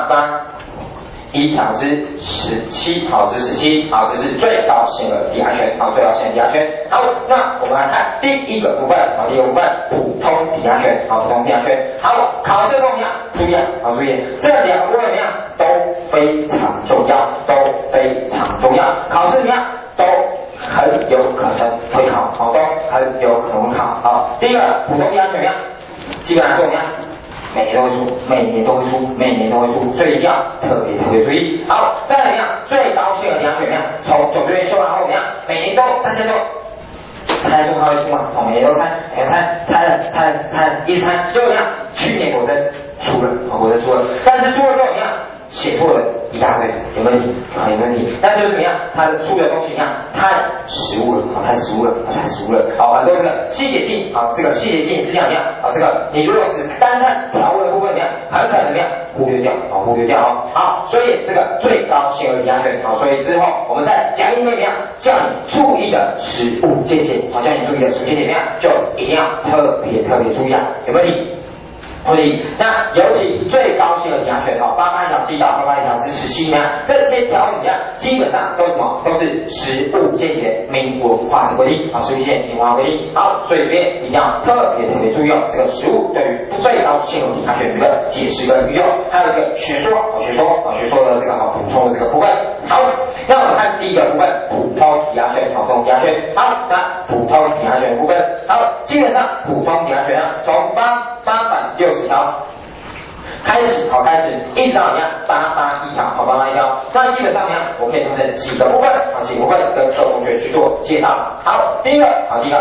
881条之17，好，这是最高限额抵押权，好，最高限额抵押权。好，那我们来看第一个部分，普通抵押权，好，普通抵押权。好，考试中怎么样？注意，这两个部分怎么样？都非常重要，考试怎么样？都很有可能会考，好，好，第一个普通抵押权怎么样？基本上怎么样？每年都会出，所以一定要特别注意。好，再来怎么样？最高限额抵押权怎么样？从96年修完后怎么样？每年大家都猜说它会出嘛，每年都猜，一直猜，结果怎么样？去年果真出了，但是出了之后怎么样？写错了一大堆，有没有问题？那就是怎么样？它的出的东西怎么样？太实物了，好，很多这个细节性，好，这个细节性是这样，这个你如果只单看条文的部分怎么样？很可能怎么样？忽略掉哦。好，所以这个最高限额抵押权，好，所以之后我们在讲义里面怎么样？叫你注意的实务见解，好，叫你注意的实务见解怎么样？就一定要特别注意啊，有没有问题？那尤其最高限额抵押权，881条7到881条之17呢，这些条文怎么样？基本上都是什么？都是实务见解明文化的规定，好，实务见解明文化规定。好，所以这边一定要特别注意哦，这个实务对于最高限额抵押权这个解释跟运用，还有这个学说的这个补充的这个部分。好，那我们看第一个部分，普通抵押权，好，那普通抵押权的部分，好，基本上普通抵押权呢，从860条开始，一直到怎么样？881条，好，881条。那基本上怎么样？我可以分成几个部分，跟各位同学去做介绍。好，第一个，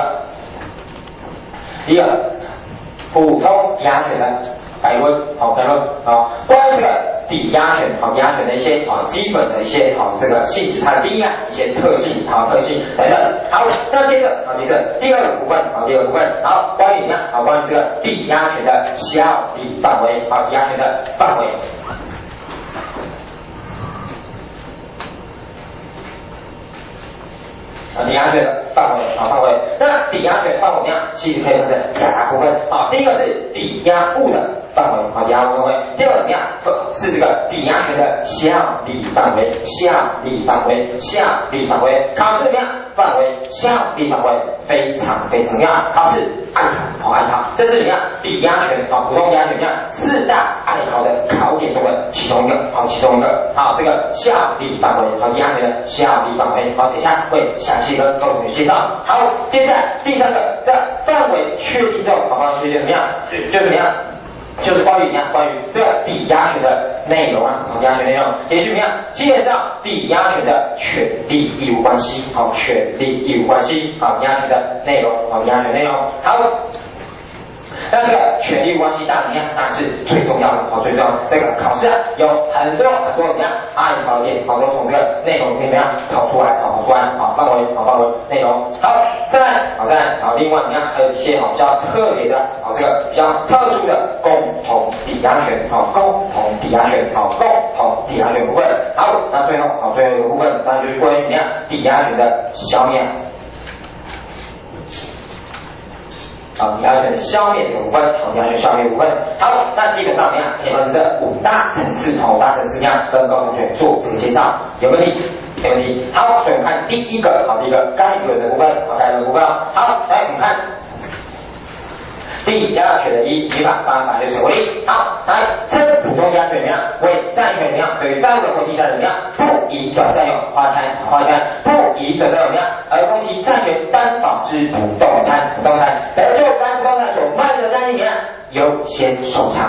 普通抵押权的概论，关于这个抵押权，抵押权的一些基本的一些这个性质，它的定义，一些特性等等。好，那接着第二个部分，好，关于怎么样？关于这个抵押权的效力范围，抵押权的范围。抵押权的范围，那抵押权范围怎么样？其实可以分成两大部分，第一个是抵押物的范围，抵押物范围；第二个怎么样？是这个抵押权的效力范围，考试怎么样？ 范围、效力范围非常非常重要。考试爱考，爱考，这是怎么样？抵押权普通抵押权4大爱考的考点中的其中一个，其中一个。这个效力范围，抵押权的效力范围，等一下会详细跟各位同学介绍。好，接下来第3个，在范围确定之后，范围确定怎么样？就怎么样？就是关于这个抵押权的内容抵押权内容，也就是怎么样？介绍抵押权的权利义务关系，权利义务关系，抵押权的内容，抵押权内容。好。那这个权利关系当然是最重要的，最重要的。这个考试有很多怎么样爱考点，都从这个内容里面怎么样跑出来，范围内容。好，再来，另外怎么样？还有一些比较特别的，这个比较特殊的共同抵押权，共同抵押权部分。好，那最后一个部分，当然就是关于怎么样抵押权的消灭。抵押权消灭这个部分，抵押权消灭部分。好，那基本上怎么样？可以分这5大层次，怎么样跟各位同学做这个介绍？有问题？没问题。好，所以我们看第一个概论的部分，好，来我们看抵押权的民法860为例。好，来称普通抵押权怎么样？为债权怎么样？对于债务的或地产人怎么样？不宜转占有花钱，不宜转占有怎么样？而供其债权担保之不动产，而就该不动产所卖的债权优先受偿。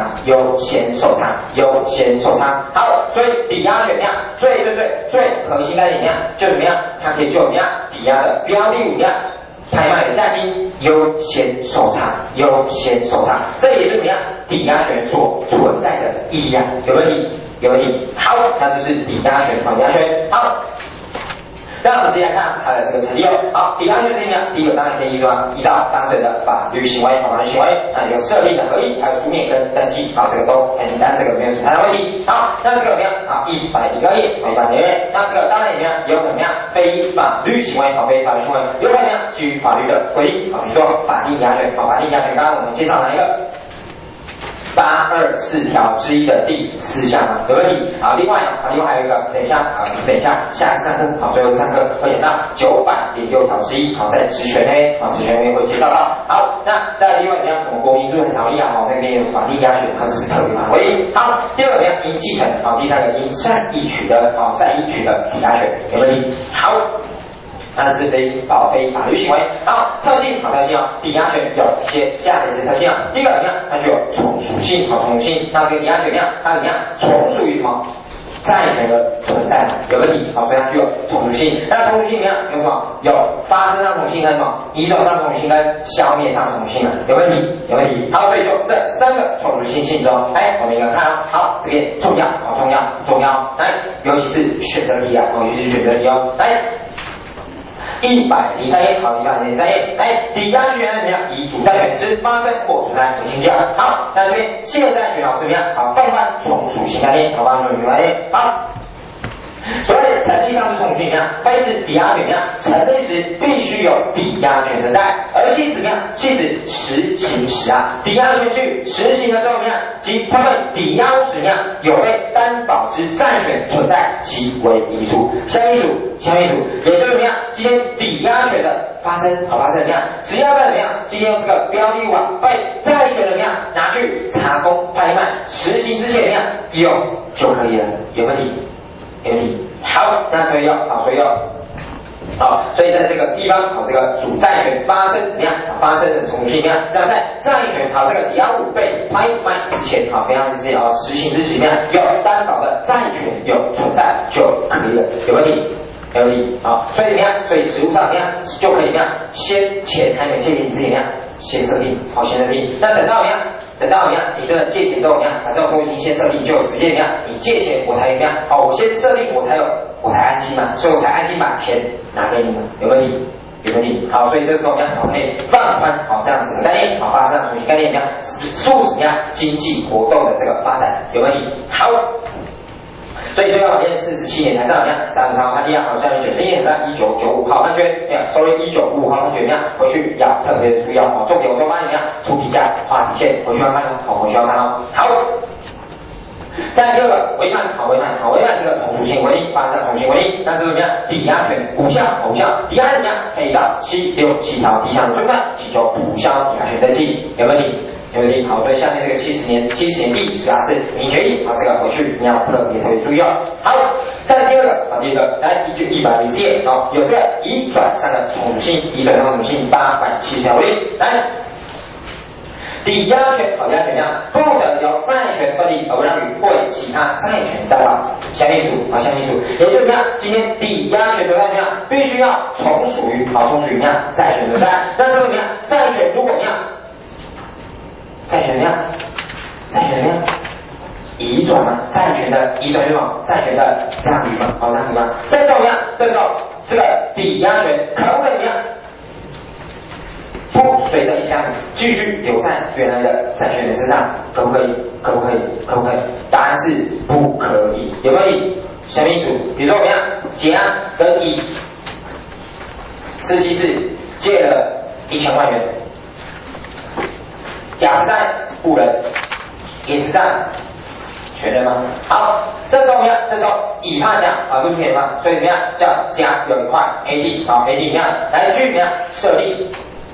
好，所以抵押权怎么样？最核心概念怎么样？就怎么样？它可以就怎么样？抵押的标的物怎么样？拍卖的价金优先受偿，这也是怎么样？抵押权所存在的意义有问题？好，那这是抵押权，好。那我们接下来看它的这个成立好，抵押权怎么样？第一个当然可以依照当事人的法律行为，那有设立的合意，还有书面跟登记，这个都很简单，这个没有什么太大问题。好，那这个怎么样？102页，那这个当然怎么样？有怎么样？非法律行为，有可能怎么样？基于法律的规定，比如说法定抵押权，刚刚我们介绍哪一个？824条之一的第4项有问题。好，另外还有一个，等一下下次上课最后上课会讲到906条之一在职权那边会介绍到。好，那再另外怎么样？我们国民住宅条例那边有法定抵押权，它是特别法规。好，第二个怎么样？应继承第三个应善意取得抵押权有问题。好。那是非法律行为。好，特性抵押权有一些下列特性第一个怎么样？它具有从属性，那这个抵押权怎么样？它怎么样？从属于什么？债权的存在有问题，所以它具有从属性。那从属性怎么样？有什么？有发生上从属性跟什么？移走上从属性跟消灭上从属性有问题。好，所以就这3个从属性中，我们应该看好这边重要，尤其是选择题来。103页，抵押权怎么样？以主债权之发生或存在为前提。好，那这边现在权怎么样？放宽从属性概念，好。所谓成立上述从属性怎么样？非指抵押权怎么样？成立时必须有抵押权存在，而系指怎么样？系指实行时抵押的程序实行的时候怎么样？即他们抵押物时怎么样？有被担保之债权存在即为移除，消灭除，也就是怎么样？今天抵押权的发生怎么样？只要在怎么样？今天这个标的物被债权怎么样？拿去查封拍卖实行之前怎么样？有就可以了，有问题？好，那所以在这个地方这个主债权发生怎么样？发生的从属性怎么样？这样在债权这个抵押物被拍卖之前非常之前实行之前怎么样？有担保的债权有存在就可以了，有问题？所以怎么样？所以实务上怎么样就可以怎么样？先钱还没借给你之前怎么样？先设定。那等到怎么样？你这借钱之后怎么样？把这种东西先设定，就直接怎么样？你借钱我才怎么样？我先设定我才安心嘛，所以我才安心把钱拿给你们，有问题？好，所以这个时候怎么样？可以放宽这样子的概念，发生上从属概念怎么样？促使怎么样？经济活动的这个发展，有问题？好。所以对要念47年才这样，35号判例下面91年1995号判决，1955号判决怎么样？回去要特别注意重点我都帮你出题架、画底线，回去要看好。好， 再第二个微慢，微慢这个同属性为例，发生同性为例，那是怎么样？抵押权无效，抵押权怎么样？可以到767条第一项的规范，请求补销抵押权登记，有问题？有问题？好，所以下面这个70年B14是明确义，好，这个回去你要特别注意哦。好，再来第二个，第一个来101页，好，有这个移转上的从属性，870条为例，来。抵押权，抵押权呢，不得由债权分离而让与或其他债权担保。下面属，也就是讲，今天抵押权的怎么样，必须要从属于怎么样债权的债。那这个怎么样？债权如果怎么样？债权怎么样？移转嘛，债权的移转是什么？债权的让与嘛，让与嘛。这时候怎么样？这时候这个抵押权可不可以怎么样？不随着项继续留在原来的债权人身上，可不可以？答案是不可以。有没有理？什么意思？比如说怎么样？甲跟乙17是借了1000万元，甲是债务人，乙是债权人吗？好，这时候怎么样？这时候乙怕甲不是权吗？所以怎么样？叫甲有一块 A D， A D 怎么样？来去怎么样设立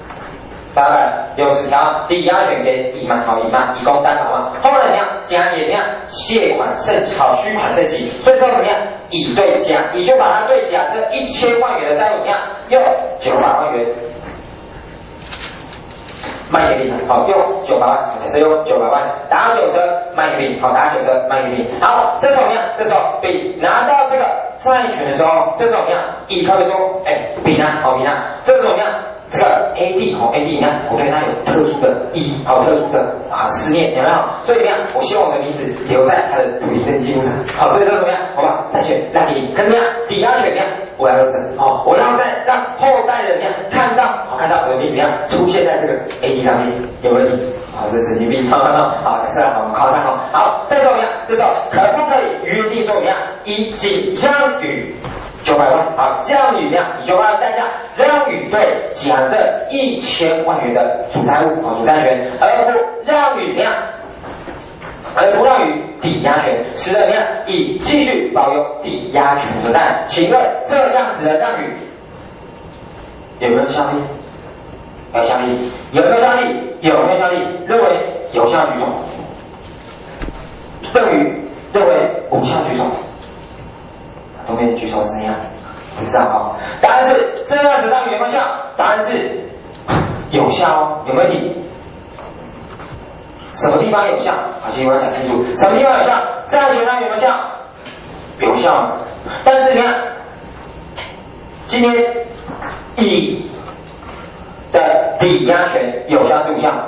860条抵押权给乙嘛，以供担保嘛。后来怎么样？甲也怎么样？借款剩虚款剩期，所以说怎么样？乙对甲，乙就把他对甲这1000万元的债务怎么样？用900万元卖给丙，用900万，假设用900万打9折卖给丙，打9折卖给丙。好，这时候怎么样？这时候丙拿到这个债权的时候，这时候怎么样？乙可以说，丙啊，这个怎么样？这个 AD 你看，我对他有特殊的意义，特殊的思念，有没有？所以怎么样？我希望我的名字留在他的土地登记录上。好，所以这怎么样？好吧，债权让给你，跟怎么样？抵押权怎么样？我要留着，我让后代人怎么样看到我的名字怎么样出现在这个 AD 上面，有没有理？好，这神经病，好，假设我们考看好，这时候怎么样？这时候可不可以约定说怎么样？以仅将与900万，降与你900万代价让与对甲这1000万元的主债务主债权，而不让与抵押权，使得怎么样？以继续保有抵押权存在。请问这样子的让与有没有效力？有没有效力？认为有效举手，认为无效举手。都没有举手是怎样？不知道答案是这样子让与有没有效？答案是有效有没有理？什么地方有效？请我要想清楚，什么地方有效？债权让与有没有效？有效。但是你看，今天乙的抵押权有效是无效？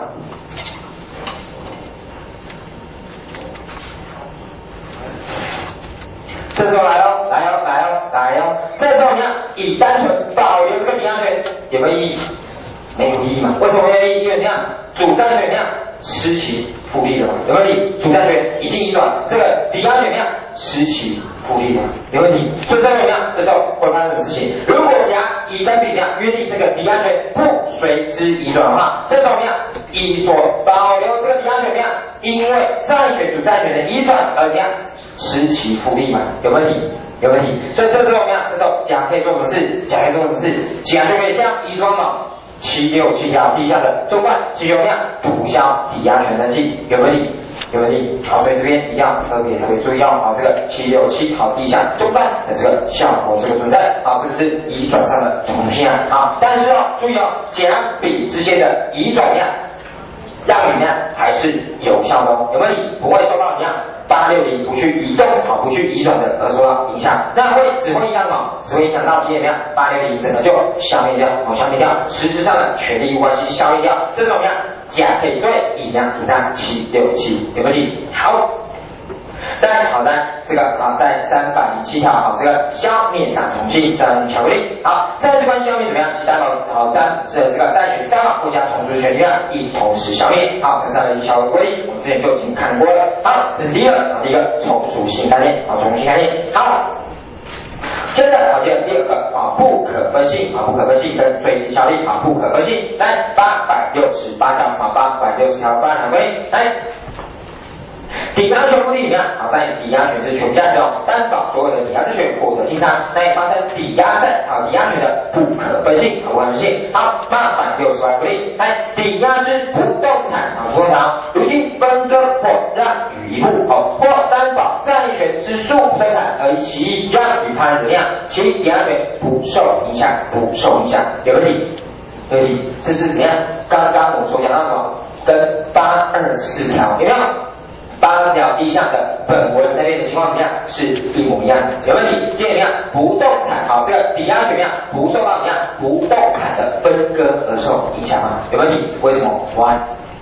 这时候来哦，这时候怎么样？以单纯保留这个抵押权有没有意义？没有意义嘛？为什么没有意义？因为怎么样？主债权怎么样？失其复利了嘛？有没有理？主债权已经移转，这个抵押权怎么样？失其复利了，有问题。所以这个怎么样？这时候会发生什么事情？如果甲乙跟丙怎么样约定这个抵押权不随之移转的话，这时候怎么样？乙所保留这个抵押权怎么样？因为债权主债权的移转而怎么样？失其复利嘛？有问题？所以这时候怎么样？这时候甲可以做什么事？甲就可以向乙状嘛767条第一项的中断，即有怎么样？补销抵押权登记，有没有理？好，所以这边一定要特别注意这个767条第一项中断的这个效果这个存在。好，这个是移转上的重新但是注意甲丙之间的移转让与还是有效的有没有理？不会受到860不去移动不去移转的而受到影响，那只会影响什么？只会影响到今天怎么样？860整个就消灭掉，实质上的权利关系消灭掉。这是怎么样？甲可以对乙主张767，有没有理？好。再这个在307条这个消灭上重新3条规定。好，在这关系消灭怎么样？其担保这个债权担保或加从属权利一同时消灭。好，这301条规定我们之前就已经看过了。好，这是第一个从属性概念。好，接着第二个不可分性跟追及效力不可分性。来868条860条规定来。 抵押权目的怎么样？好，在抵押权是权价值哦，担保所有的抵押之权获得清偿，那也发生抵押债好抵押权的不可分性好不可分性。好，862规定，来抵押之不动产好不动产，如今分割或让与一部哦，或担保债权之数不动产而其一让与他人怎么样？其抵押权不受影响，不受影响，有问题？有问题？这是怎么样？刚刚我们所讲到的什么？跟824条有没有？824条第一项的本文那边的情况怎么样？是一模一样的，有问题？接着怎么样？不动产好，这个抵押权怎么样？不受到怎么样？不动产的分割而受影响吗？有问题？为什么 ？Why？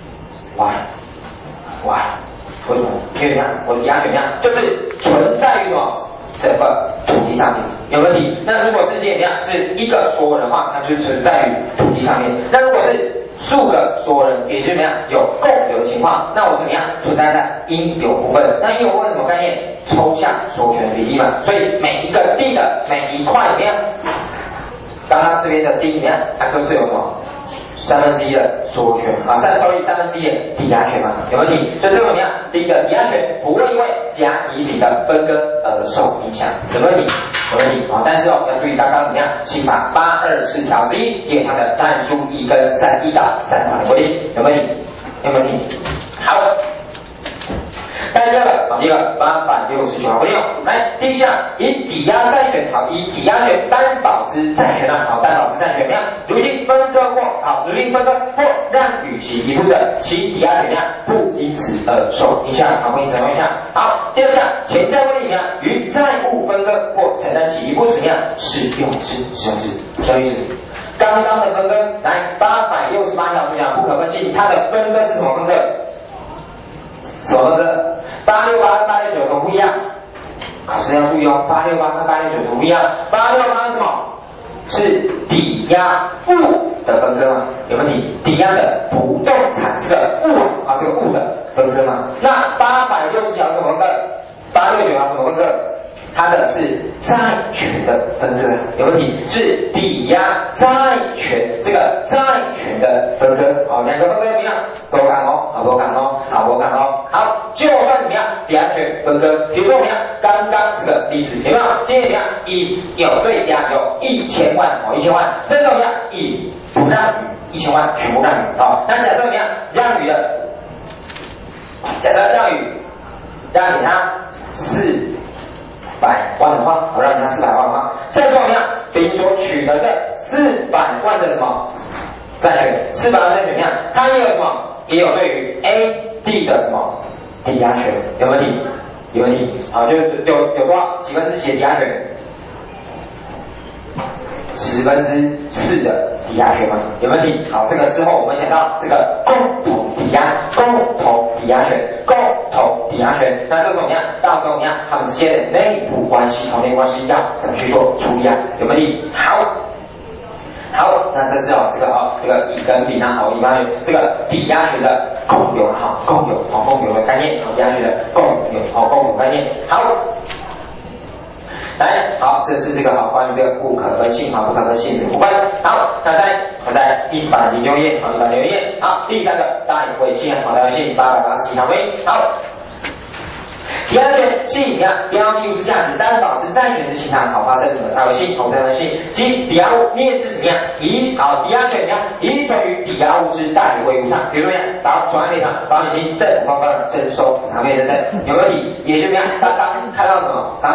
为什么？因为怎么样？我的抵押权怎么样？就是存在于什么？整个土地上面有问题。那如果是怎么样？是一个所有人的话，它就存在于土地上面。那如果是数个所有人，也就是怎么样？有共有的情况，那我怎么样？存在在应有部分。那应有部分什么概念？抽象所有权比例嘛。所以每一个地的每一块怎么样？刚刚这边的地怎么样？它都是有什么？1/3的所有权啊，3/3的抵押权嘛，有问题？所以这个怎么样？第一个抵押权不会因为甲乙丙的分割而受影响，有问题？有问题啊！但是要注意刚刚怎么样？刑法824条之一，第2项的但书1跟31到3款的规定，有问题？有问题？好。第二个869条规定，来第一项以抵押债权好，以抵押权担保之债权好，担保之债权怎么样？如今分割或让与其一部者，其抵押权怎么样？不因此而受影响，不因此而受影响。好，第二项前项规定怎么样？于债务分割或承担其一部时怎么样？适用制。刚刚的分割，来868条就讲不可分性，它的分割是什么分割？什么分割？868跟869怎么不一样？考试要注意哦，868跟869怎么不一样？868是什么？是抵押物的分割嘛？有问题？抵押的不动产这个物啊，这个物的分割嘛？那860条怎么分割？869条怎么分割？它的是债权的分割，有问题？是抵押债权这个债权的分割，两个分割不一样，不敢哦。好，就算怎么样，抵押权分割，比如说怎么样，刚刚这个例子有没有？今天怎么样？乙有对甲有1000万，1000万，这个怎么样？乙不让与1000万全部让与那假设怎么样？让与的，假设让与他400万的话，我让人家400万的话，这时候怎么样？丙所取得这400万的什么债权？400万债权怎么样？它也有什么？也有对于 A、D 的什么抵押权？有问题？有问题？好，就有多少几分之几的抵押权？4/10的抵押权吗？有问题？好，这个之后我们讲到这个共同抵押权，那这时候怎么样？到时候怎么样？他们之间的内部关系要怎么去做处理啊？有问题？好，那这是这个乙跟丙一般这个抵押权的共有的概念，抵押权的共有概念。好，这是这个关于这个不可分性这个部分。好，那在106页好，第3个代位性881条规定。好。抵押权系怎么样？标的物之价值担保之债权之形成发生的代位性即抵押物蔑视怎么样？抵押权怎么样？依存于抵押物之代位物上，比如说转按赔偿、保险金、政府方面的征收补偿费等等，有问题？也就怎么样？刚刚看到什么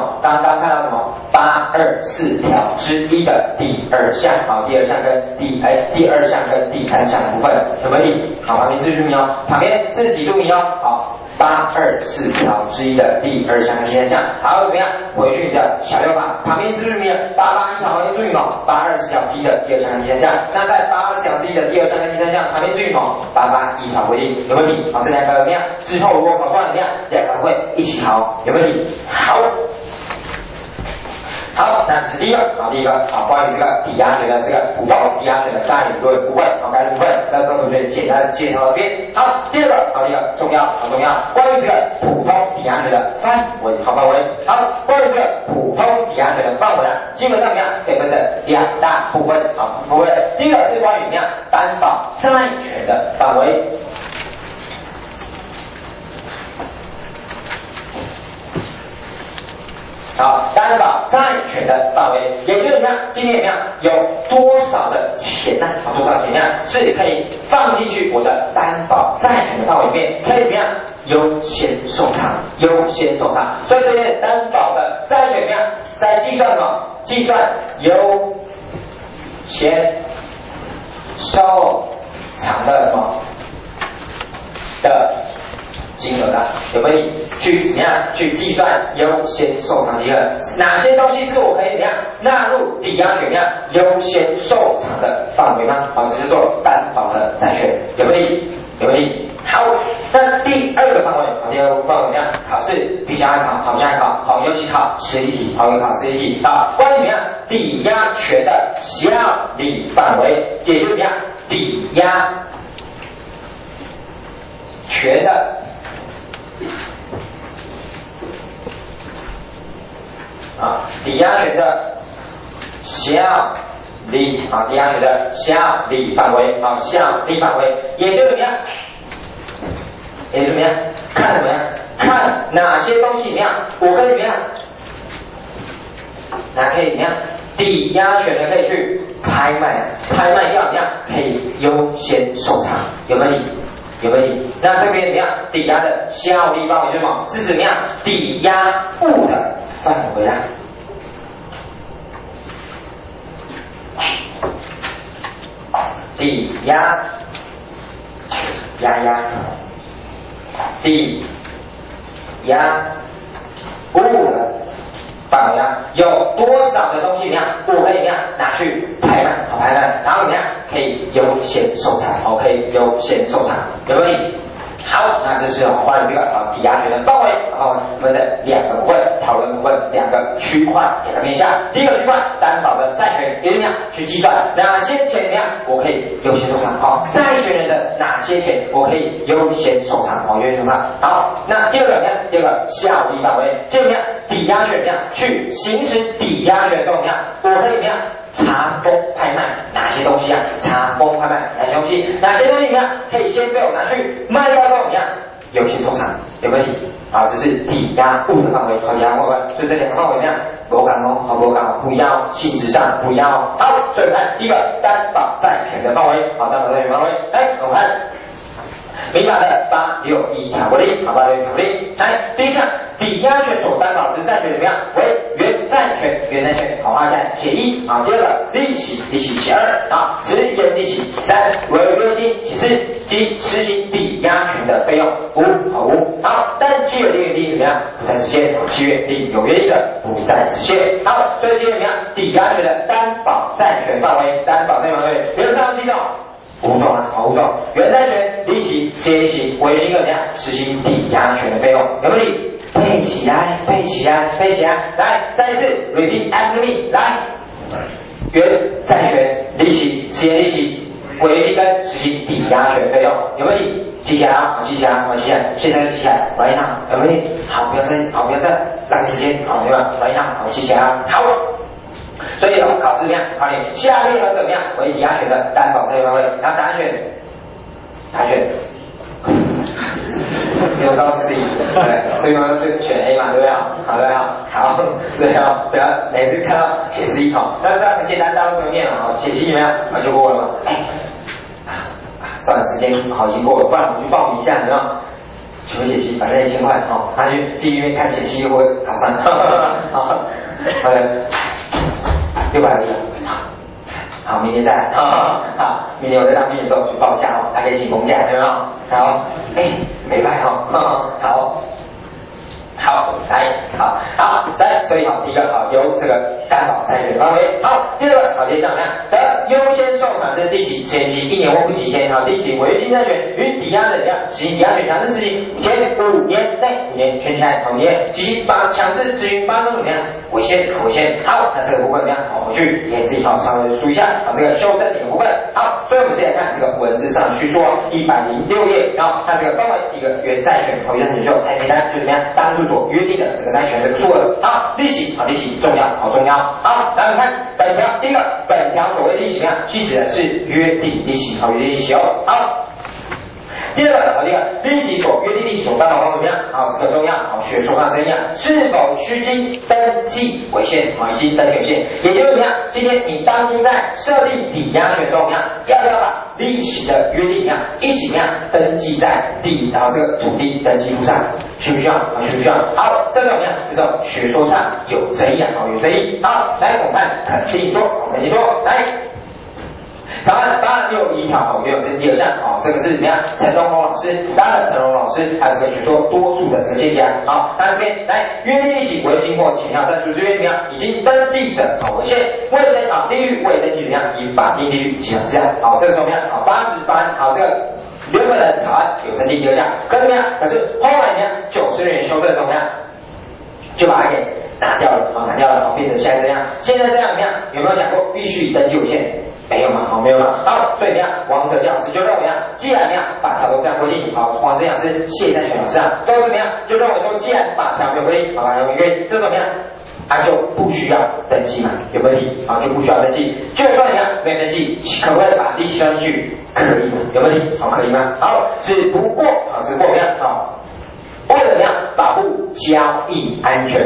？824条之一的第2项，第2项跟第3项的部分，有问题？旁边自己注明哦，旁边自己注明哦。好。824条之一的第2项跟第3项，好，怎么样？回去你的小六法旁边注明881条旁边注明820条之一的第2项跟第3项，那在820条之一的第2项跟第3项旁边注明881条规定，有问题？好，这2个怎么样？之后如果考出来怎么样？2个会一起考，有问题？好，那是第一个，关于这个抵押权的这个普通抵押权的概论部分，概论部分，在这同学简单介绍一遍。好，第二个，重要，关于这个普通抵押权的范围，好，关于这个普通抵押权的范围基本上怎么样？可以分成2大部分，第一个是关于怎么样担保债权的范围。 好，担保债权的范围，也就是怎么样？今天怎么样？有多少的钱呢？多少钱呢？是可以放进去我的担保债权的范围里面，可以怎么样？优先受偿，优先受偿。所以这些担保的债权怎么样？在计算什么？计算优先受偿的什么的金额的，有没有去怎么样去计算优先受偿金额？哪些东西是我可以怎么样纳入抵押权怎么样优先受偿的范围吗？好，这是做担保的债权，有没有？有没有？好，那第二个范围，好，第二个范围怎么样？考试比较爱考，好，比较爱考，好，尤其考实例题，好，有考实例题，好，关于怎么样抵押权的效力范围，也就是怎么样抵押权的抵押权的效力啊，抵押权的效力范围啊，效力范围，也就是怎么样？也就是怎么样？看怎么样？看哪些东西怎么样？我可以怎么样？那可以怎么样？抵押权的可以去拍卖，拍卖掉怎么样？可以优先受偿，有没有理？有没有理？那这边怎么样？抵押的效力范围是什么？是怎么样？抵押物的范围啦。抵押抵押物的范围啊，有多少的东西怎么样？我可以怎么样拿去拍卖，好拍卖，然后怎么样可以优先受偿，好，可以优先受偿，有没有？好，那这是关于这个抵押权的范围，然后我们的两个部分讨论部分，两个区块两个面向。第一个区块担保的债权，也怎么样去计算哪些钱怎么样我可以优先受偿，好，债权人的哪些钱我可以优先受偿，好，优先受偿。好，那第二个怎么样？第二个效力范围，就怎么样抵押权怎么样去行使抵押权的时候怎么样？我可以怎么样查封拍卖哪些东西啊？查封拍卖哪些东西？哪些东西怎么样可以先被我拿去卖掉之后怎么样优先受偿？有没有？好，这是抵押物的范围，好，抵押物的范围，所以这两个范围怎么样？不讲哦，好，不讲，不一样哦，性质上不一样哦。好，所以看第一个担保债权的范围，好，担保债权范围，来，我们看民法的861条规定，好，861条规定，来，第一项。抵押权所担保之债权怎么样？为原债权，原债权，好，画一下写一，好，第二个利息，利息写二，好，实验利息写三，违约金写四，及实行抵押权的费用五，好五，好，但契约定义怎么样？不再实现，契约定有约定的不再实现，好，所以今天怎么样？抵押权的担保债权范围，担保债权范围，原上记住。五种啊，好，五种，原债权、利息、实验利息、违约金怎么样？实行抵押权的费用，有没有？背起来，背起来，背起来，来，再一次 ，repeat after me， 来，原债权、利息、实验利息、违约金跟实行抵押权费用，有没有？记起来啊，好，记起来，好，记起来，现在就记起来，来一趟，有没有？好，不要再浪费时间，好，对吧？来一趟，好，记起来啊，好。所以考试怎么样？考你下列何怎么样为抵押权的担保债权范围？然后答案选有时候 C， 对，所以我们是选 A 嘛，对不对？好，对不对？好，所以不要每次看到写 C 但是这样很简单，大家都不用念了，写 C 怎么样？就过了嘛。算了，时间好已经过了，不然我们去报名一下，有没有？全部写 C，反正1000块，好，他去进医院看写 C 会不会考上？好的。600而已，好，明天再来，好，明天我在当兵的时候去报一下哦，还可以请公假，有没有？好，没办哦，好，来，好，所以第一个由这个担保债权的范围，好，第二个接下来怎么样？得优先受偿之利息前期1年或不期间，利息违约金债权与抵押人实行抵押权强制执行前5年内，5年全期5年，及强制执行8种怎么样？违宪，好，那这个部分怎么样？回去也自己稍微梳一下，这个修正点的部分，好，所以我们再来看这个文字上叙述106页，然后它这个范围，第一个原债权，原债权就太简单，就怎么样？当初所约定的这个债权这个数额，好，利息重要，重要，好，来我们看本条，第一个，本条所谓利息怎么样？系指的是约定利息，约定利息好。第二个，利息所约定利息所担保方怎么样？这个重要， 学说上争议是否需经登记为限以及登记为限，也就是怎么样？今天你当初在设定抵押权的时候，怎么样？要不要把利息的约定一起登记在然后这个土地登记簿上？需不需要？需不需要？好，这是怎么样？这种学说上有争议有争议。好，来我们看肯定说，来。草案861条没有，这是第二项这个是怎么样？陈东红老师，当然陈东老师还有这个学说多数的这个见解好，那这边来约定利息为经过前条证书这边怎么样？已经登记者为限，未登利率未登记怎么样？以法定利率计算这样这个时候怎么样？88这个原本的草案有成立第二项，可是怎么样？可是后来怎么样？90年修正怎么样？就把它给拿掉了变成现在这样。现在这样怎么样？有没有想过必须以登记为限？没有嘛，没有嘛。好，所以怎么样？王哲教师就认为既然怎么样把条都这样规定，王哲教师、谢占全老师都怎么样？就认为说，既然把条没有规定，把条没规定，这怎么样？就不需要登记嘛，有问题就不需要登记。就算怎么样没有登记，可不可以把利息算进去？可以嘛，有问题可以吗？好，只不过怎么样？为了怎么样保护交易安全，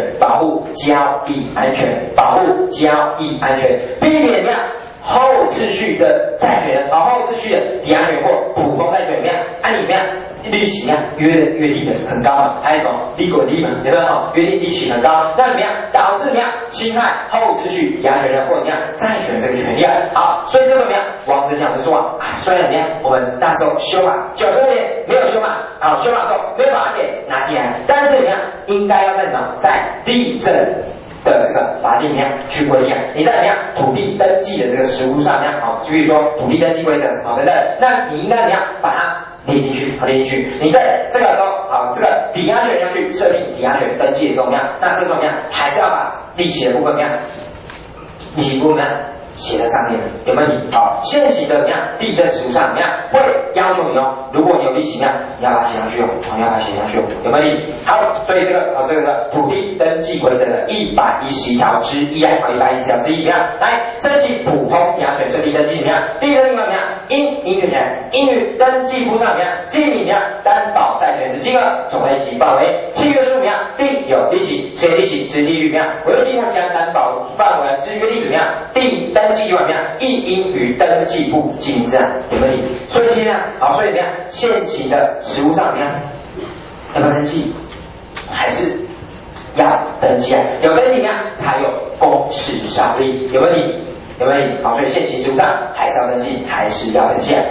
避免怎么样后次序的债权人，后次序的抵押权或普通债权怎么样？你怎么样利息约定的很高嘛？还有一种利滚利嘛，有没有约定利息很高，那怎么样导致怎么样侵害后次序抵押权人或怎么样债权这个权利好，所以这怎么样？王哲讲的说虽然怎么样，我们那时候修法92年没有修法修法之后没有把它给拿进来，但是怎么样应该要在什么？在地震的这个法定去规定你在怎么样土地登记的这个实务上就比如说土地登记规则等等，那你应该怎么样把它列进去你在这个时候这个抵押权要去设定抵押权登记的时候怎么样？那这时候怎么样？还是要把利息的部分怎么样？利息部分怎么样？写在上面有没有你现行的怎么样地震实务上怎么样会要求你如果你有利息怎么样你要把它写上去有没有你好，所以这个土地登记规则的111条之一111条之一怎么样？来申请普通抵押权设定登记怎么样？第一个地方怎么样？应于登记簿上怎么样？记明怎么样担保债权之金额、种类及范围、契约书怎么样？第有利息、实际利息之利率怎么样？违经或其他担保范围之约定怎么样？第登记就怎么样？亦应于登记簿记明之案，有没有？所以现在所以怎么样？现行的实务上怎么样？要不要登记？还是要登记有登记怎么样？才有公示效力，有没有？有没有？所以现行实务上还是要登记，还是要登记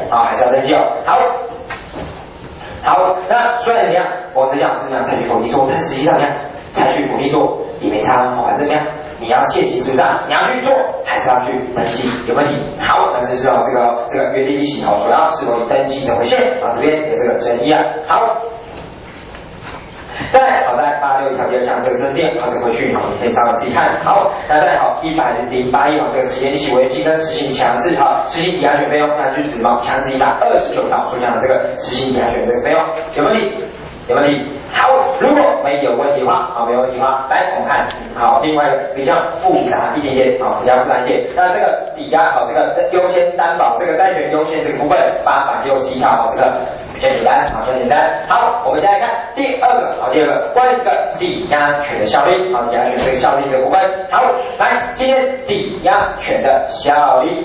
好，那虽然怎么样？我只讲是怎么样采取否定说，但实际上怎么样？采取否定说也没差反正怎么样？你要现行实务上你要去做，还是要去登记？有没有？好，那这是这个约定利息主要是否以登记者为限这边有这个争议好。再来861条第二项这个增订这个回去你可以稍微自己看好。那再108这个实验利息违禁跟实行强制实行抵押权费用，那就指什么？强制依法29条所讲的这个实行抵押权这个费用有没有？好，如果没有问题的话没有问题的话，来我们看另外一个比较复杂一点点比较复杂一点。那这个抵押这个优先担保这个债权优先这个部分861条这个比较简单好，我们再来看第二个关于这个抵押权的效力抵押权这个效力这个部分好，来今天抵押权的效力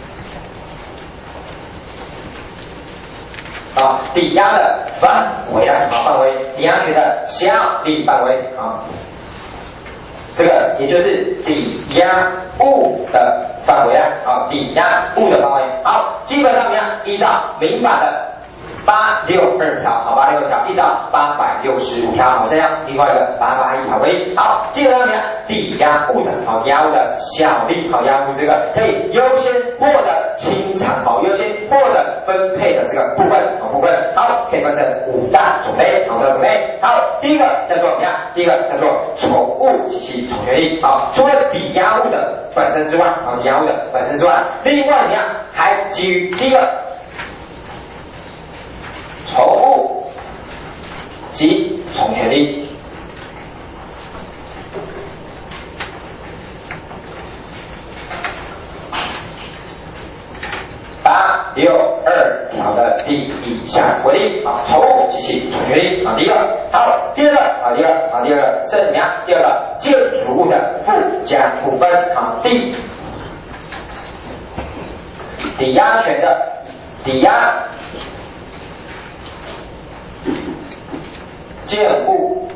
抵押的范围抵押权的效力范围这个也就是抵押物的范围抵押物的范围好，基本上怎么样？依照民法的862条依照865条这样，另外一个881条为例好，基本上怎么样？抵押物的效力押物这个可以优先获得清偿优先获得分配的这个部分好，可以分成5大种类好，第一个叫做怎么样？第一个叫做宠物及其从权利除了抵押物的本身之外另外怎么样？还基于第一个宠物及从权利862条的第1项规定宠物及其从权利第一个好，第二个好，第二个是怎么样？第二个建筑物的附加部分，好，抵押权的抵押建物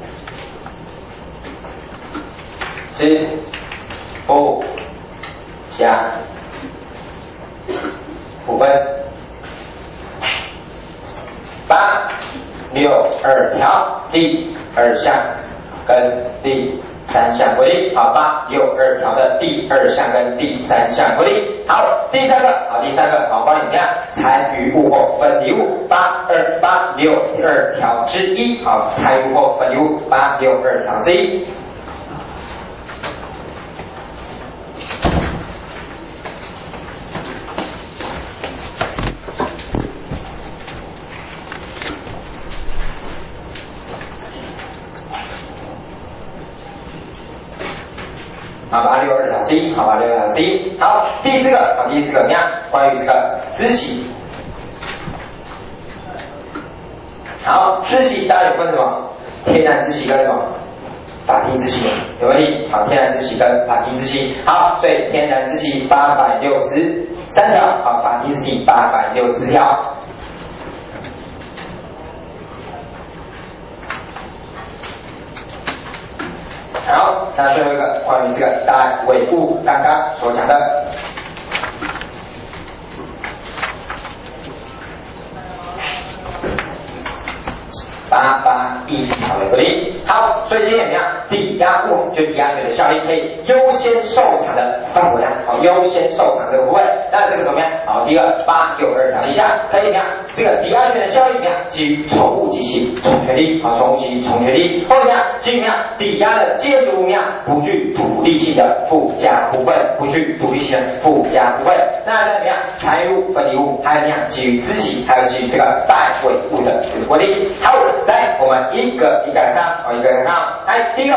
之附加部分。862条第2项跟第3项规定，好，862条的第2项跟第3项规定。好，第三个，好，关于怎么样残余物或分离物，862条之一，好，残余物或分离物，862条之一。好，862条之一，好，862条之一。好，第四个怎么样？关于这个孳息。好，孳息大家有分什么？天然孳息跟什么？法定孳息，有问题？好，天然孳息跟法定孳息。好，所以天然孳息863条，好，法定孳息860条。好，那最后一个关于这个单位物，刚刚所讲的881条的规定。好，所以今天怎么样？抵押物就抵押权的效力可以优先受偿的范围啊，好，优先受偿这个部分。那这个怎么样？好，第二862条以下可以怎么样？这个抵押权的效力怎么样？基于宠物及其从权利，好，宠物及其从权利。或者怎么样？基于怎么样？抵押的建筑物怎么样？不具独立性的附加部分，不具独立性的附加部分。那再怎么样？残余物、分离物，还有怎么样？基于孳息，还有基于这个代位物的这个规定。好，来我们一个一个来看，好，一个一个看。来，第一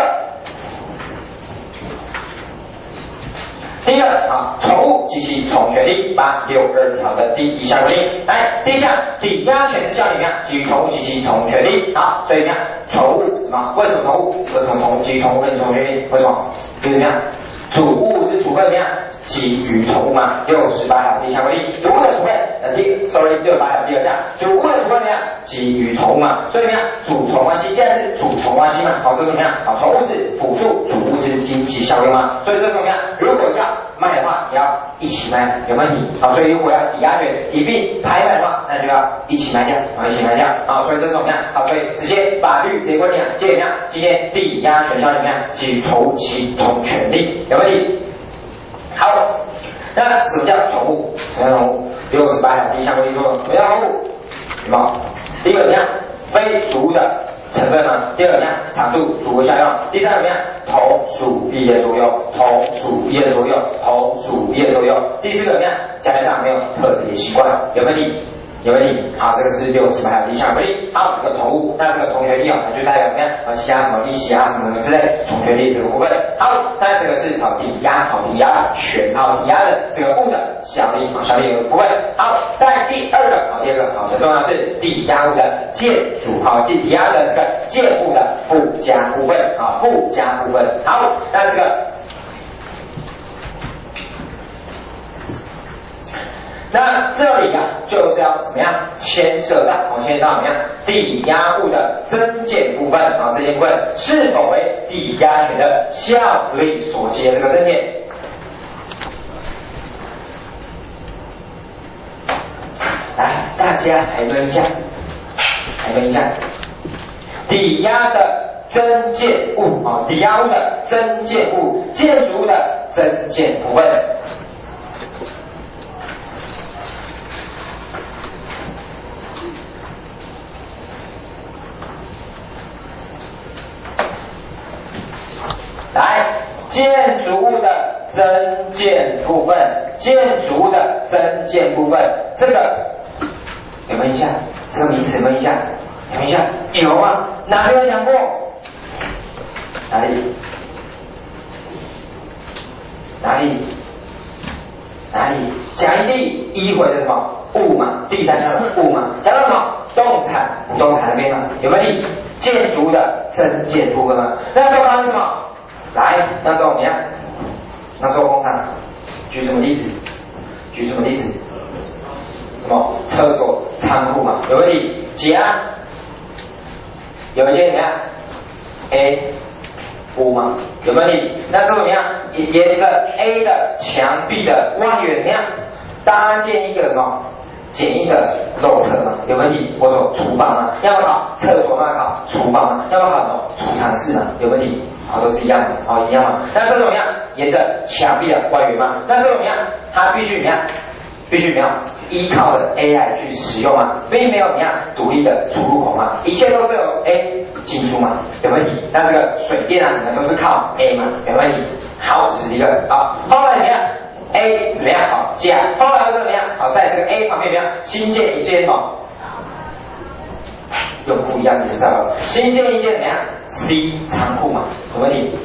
个啊，宠物及其从权利862条的第1项规定。来，第一项，抵押权之效力怎么样？基于宠物及其从权利。好，所以怎么样？宠物什么？为什么宠物？为什么宠物基于宠物跟从权利？为什么？因为怎么样？主物之处分怎么样？基于宠物嘛，68条第1项规定。主物的处分，68条第2项，主物的处分怎么样？基于宠物嘛，所以怎么样？主从关系，既然是主从关系嘛，好，这怎么样？好，宠物是辅助主物之经济效用嘛，所以这怎么样？如果要卖的话，也要一起卖，有问题？好，所以如果要抵押权一并拍卖的话，那就要一起卖掉，一起卖掉。好，所以这怎么样？好，所以直接法律直接规定啊，今天怎么样？今天抵押权效力怎么样？基于宠物其从权利，有问题？好，那什么叫宠物？什么叫宠物？68条第1项规定说，什么叫宠物？什么？第一个怎么样？非主物的成分嘛。第二个怎么样？常住主物效用。第三个怎么样？同属异业作用，同属异业作用，同属异业作用。第四个怎么样？加上没有特别习惯，有问题？有问题？好，这个是68条第1项规定。好，这个宠物，那这个从权利就代表怎么样？其他什么利息啊，什么之类，从权利这个部分。好，那这个是抵押，抵押权，抵押的这个物的效力，效力的部分。好，在第二个，第二个很重要的是抵押物的建筑，抵押的这个建物的附加部分，附加部分。好，那这个。那这里啊，就是要怎么样牵涉到，牵涉到怎么样抵押物的增减部分，这些部分是否为抵押权的效力所及的这个增减。来，大家海蹲一下，抵押的增减物抵押物的增减物，建筑物的增减部分。来，建筑物的增减部分，建筑物的增减部分，这个有没有印象？这个名词有没有印象？有印象？有啊，哪里有讲过？哪里？讲第一回的什么物嘛，第3项的物嘛，讲到什么动产，不动产那边嘛，有没有？建筑的增减部分吗？那时候发生什么？来，那时候怎么样？那时候工厂举什么例子？举什么例子？什么厕所、仓库嘛？有问题？甲有一间怎么样 ？A 屋嘛？有问题？那时候怎么样？沿着 A 的墙壁的外缘怎么样？搭建一个什么？简易的漏厕嘛？有问题？或者说厨房嘛？要不考厕所嘛？考厨房嘛？要不考什么储藏室嘛？有问题？好，都是一样的，好，一样嘛？那这怎么样？沿着墙壁的外缘嘛？那这怎么样？它必须怎么样？必须怎么样？依靠着 A 来去使用嘛？并没有怎么样独立的出入口嘛？一切都是由 A 进出嘛？有问题？那这个水电啊什么都是靠 A 嘛？有问题？好，这是一个好，后来怎么样？A 怎么样？好，甲后来又怎么样？好，在这个 A 旁边怎么样？新建一间什么？用不一样的颜色了。新建一间怎么样 ？C 仓库嘛？有问题？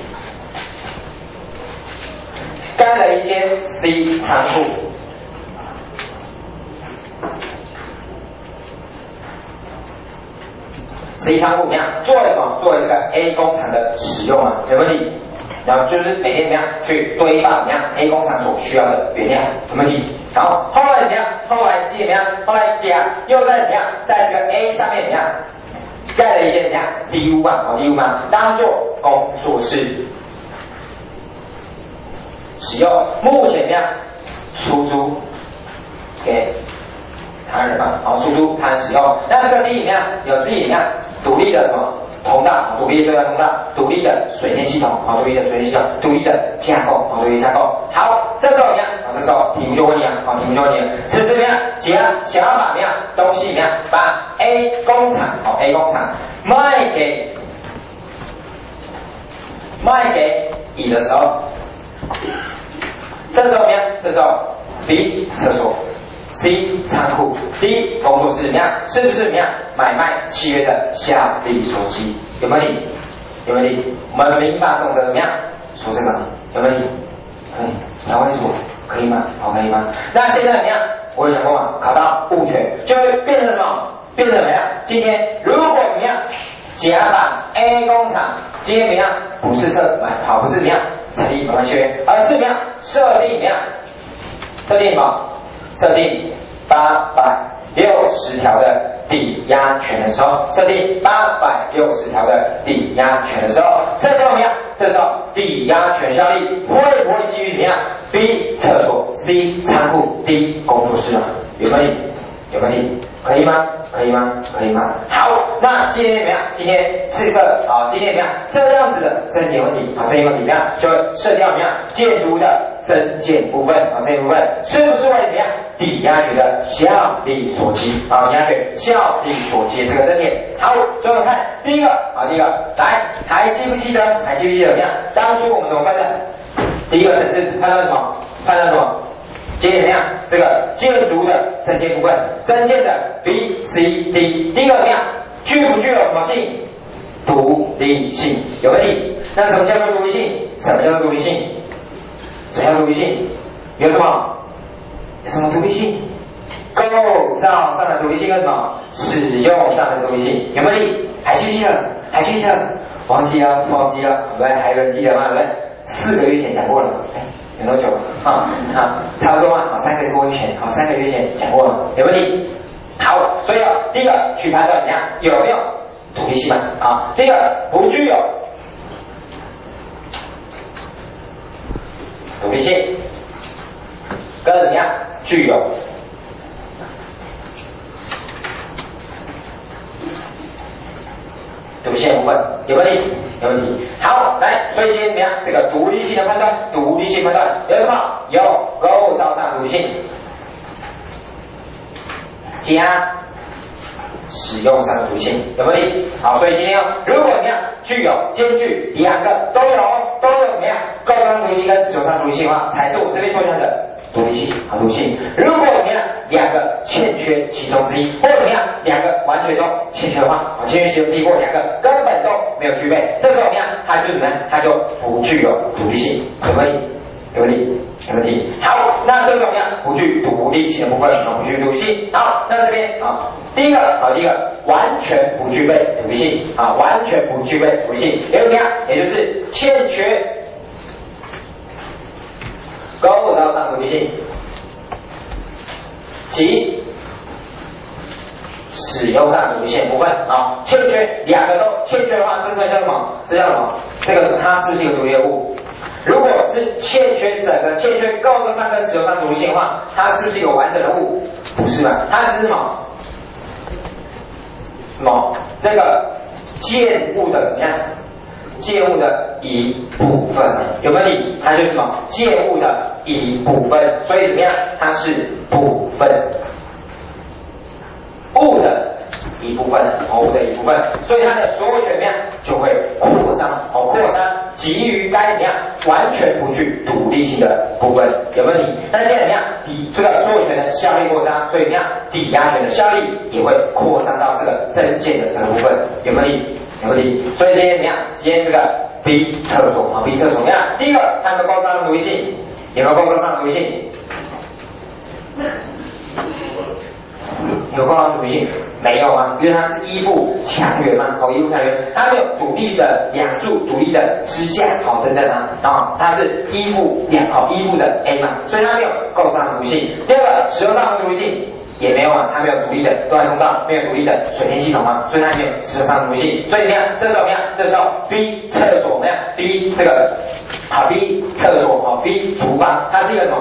盖了一间 C 仓库。C 仓库怎么样？作为什么？作为这个 A 工厂的使用嘛？没问题。然后就是每天怎么样去堆放怎么样 A 工厂所需要的原料，没问题。好，后来怎么样？后来怎么样？后来甲又在怎么样？在这个 A 上面怎么样？盖了一间怎么样？低屋嘛，好，低屋嘛，当做工作室使用。目前怎么样？出租给他人嘛，好，出租他人使用。那这个地怎么样？有自己怎么样独立的什么通道，独立的对外通道，独立的水电系统，好，独立的水电系统，独立的架构，好，独立的架构。好，这时候怎么样？好，这时候题目就问你了，好，题目就问你了，是怎么样？甲想要把怎么样东西怎么样？把 A 工厂，好 ，A 工厂卖给乙的时候，这时候怎么样？这时候 B 厕所。C 仓库 ，D 工作室怎么样？是不是怎么样？买卖契约的效力所及，有没有理？有没有理？我们民法总则怎么样？说这个有没有理？可以，台湾说可以吗？好，可以吗？那现在怎么样？我有讲过嘛，考到物权就会变成什么？变成怎么样？今天如果怎么样？甲把 A 工厂今天怎么样？不是不是怎么样成立买卖契约，而是怎么样？设定怎么样？设定什么？设定860条的抵押权的时候，设定860条的抵押权的时候，这时候怎么样？这时候抵押权效力会不会基于怎么样 ？B 厕所 ，C 仓库 ，D 工作室嘛？有没有？有问题？可以吗？可以吗？可以吗？好，那今天怎么样？今天这个今天怎么样？这样子的增减问题，好，增减问题怎么样？就设定怎么样？建筑的增减部分，这一部分是不是为怎么样？抵押权的效力所及，抵押权效力所及这个增减。好，所以我们看第一个，第一个来，还记不记得？还记不记得怎么样？当初我们怎么分的？第一个层次判断什么？判断什么？接着怎么样？这个建筑的增建部分，增建的 B、C、D， 第一个怎么样？具不具有什么性？独立性，有问题？那什么叫做独立性？什么叫做独立性？什么叫独立性？有什么？有什么独立性？构造上的独立性跟什么？使用上的独立性，有没有理？还记不记得？还记不记得？忘记了，对不对？还有人记得吗？对不对？4个月前讲过了，有多久？差不多嘛，好，3个多月前，好，3个月前讲过了，有问题？好，所以第一个去判断怎么样有没有独立性嘛？第二不具有独立性，跟怎么样具有独立性的部分，有问题？有问题。好，来，所以今天怎么样？这个独立性的判断，独立性判断有什么？有构造上独立性，加使用上的独立性，有没有理？好，所以今天如果怎么样具有兼具2个都有怎么样构造上独立性跟使用上独立性的话，才是我这边所讲的独立性，独立性。如果怎么样2个欠缺其中之一，或者怎么样2个完全都欠缺的话，欠缺其中之一或2个根本都没有具备，这时候怎么样？它就怎么样？它就不具有独立性，有没有理？ 有问题？有问题？好，那这是怎么样？不具独立性的部分，不具独立性。好，那这边第一个完全不具备独立性完全不具备独立性，也怎么样？也就是欠缺构造上独立性及使用上独立性的部分欠缺两个都欠缺的话，这叫什么？这叫什么？这个它是不是一个独立的物？如果是欠缺构造上跟使用上独立性的话，它是不是一个完整的物？不是嘛？它是什么？这个建物的怎么样？建物的一部分，有没有理？它就是什么？建物的一部分，所以怎么样？它是部分，物的一部分，物的一部分，所以它的所有权怎么样？就会扩张，给予该怎么样？完全不具独立性的部分，有没有理？但现在怎么样？这个所有权的效力扩张，所以怎么样？抵押权的效力也会扩张到这个证件的这个部分，有没有理？有没有理？所以今天怎么样？今天这个 B 厕所，B 厕所怎么样？第一个，它有没有构造上的独立性？有没有构造上的独立性？有构造上的独立性？没有啊，因为它是依附强援嘛，依附强援，它没有独立的梁柱、独立的支架，等等它是依附的 A 嘛，所以它没有构造上的独立性。第二个，使用上的独立性也没有嘛，它没有独立的对外通道，没有独立的水电系统嘛，所以它没有使用上的独立性。所以怎么样？这时候怎么样？这时候 B 厕所怎么样 ？B 这个B 厕所B 厨房，它是一个什么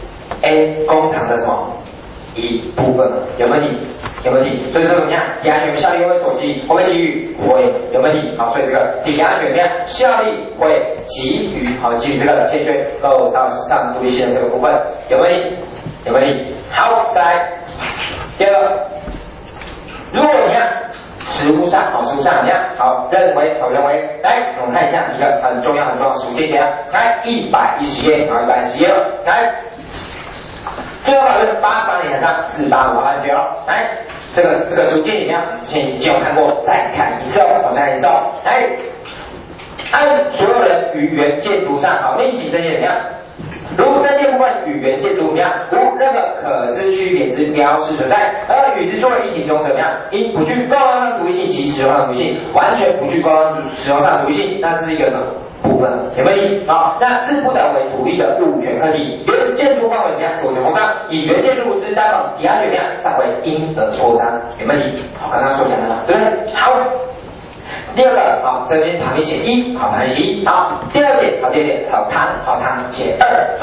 ？A 工厂的什么？一部分有没有理？有没有理？所以这怎么样？抵押权效力会所给，会不会给予？会，有没有理？所以这个抵押权怎么样？效力会给予给予这个欠缺构造上独立性的这个部分，有没有理？有没有理？好，再来第二个，如果怎么样？实务上怎么样？认为，来，我们看一下一个很重要的实务见解来110页，110页来。最高法院88年上485判决来，这个书件里面，先有看过，再看一次来，按所有人于原建筑上另行证件怎么样？如证件部分与原建筑怎么样？无任何可知区别之标识存在，而与之作为一体使用者怎么样？因不具构造上独立性及使用上独立性，完全不具构造上使用上独立性，那这是一个部分，有没有理？那自不等为独立的物权课题，原建筑范围怎么样？所权扩张，以原建筑物之担保抵押权怎么样？范围因而扩张，有没有理？刚刚所讲的嘛，对不对？好。第二个这边旁边写1，旁边写1。第二点，第二点，汤写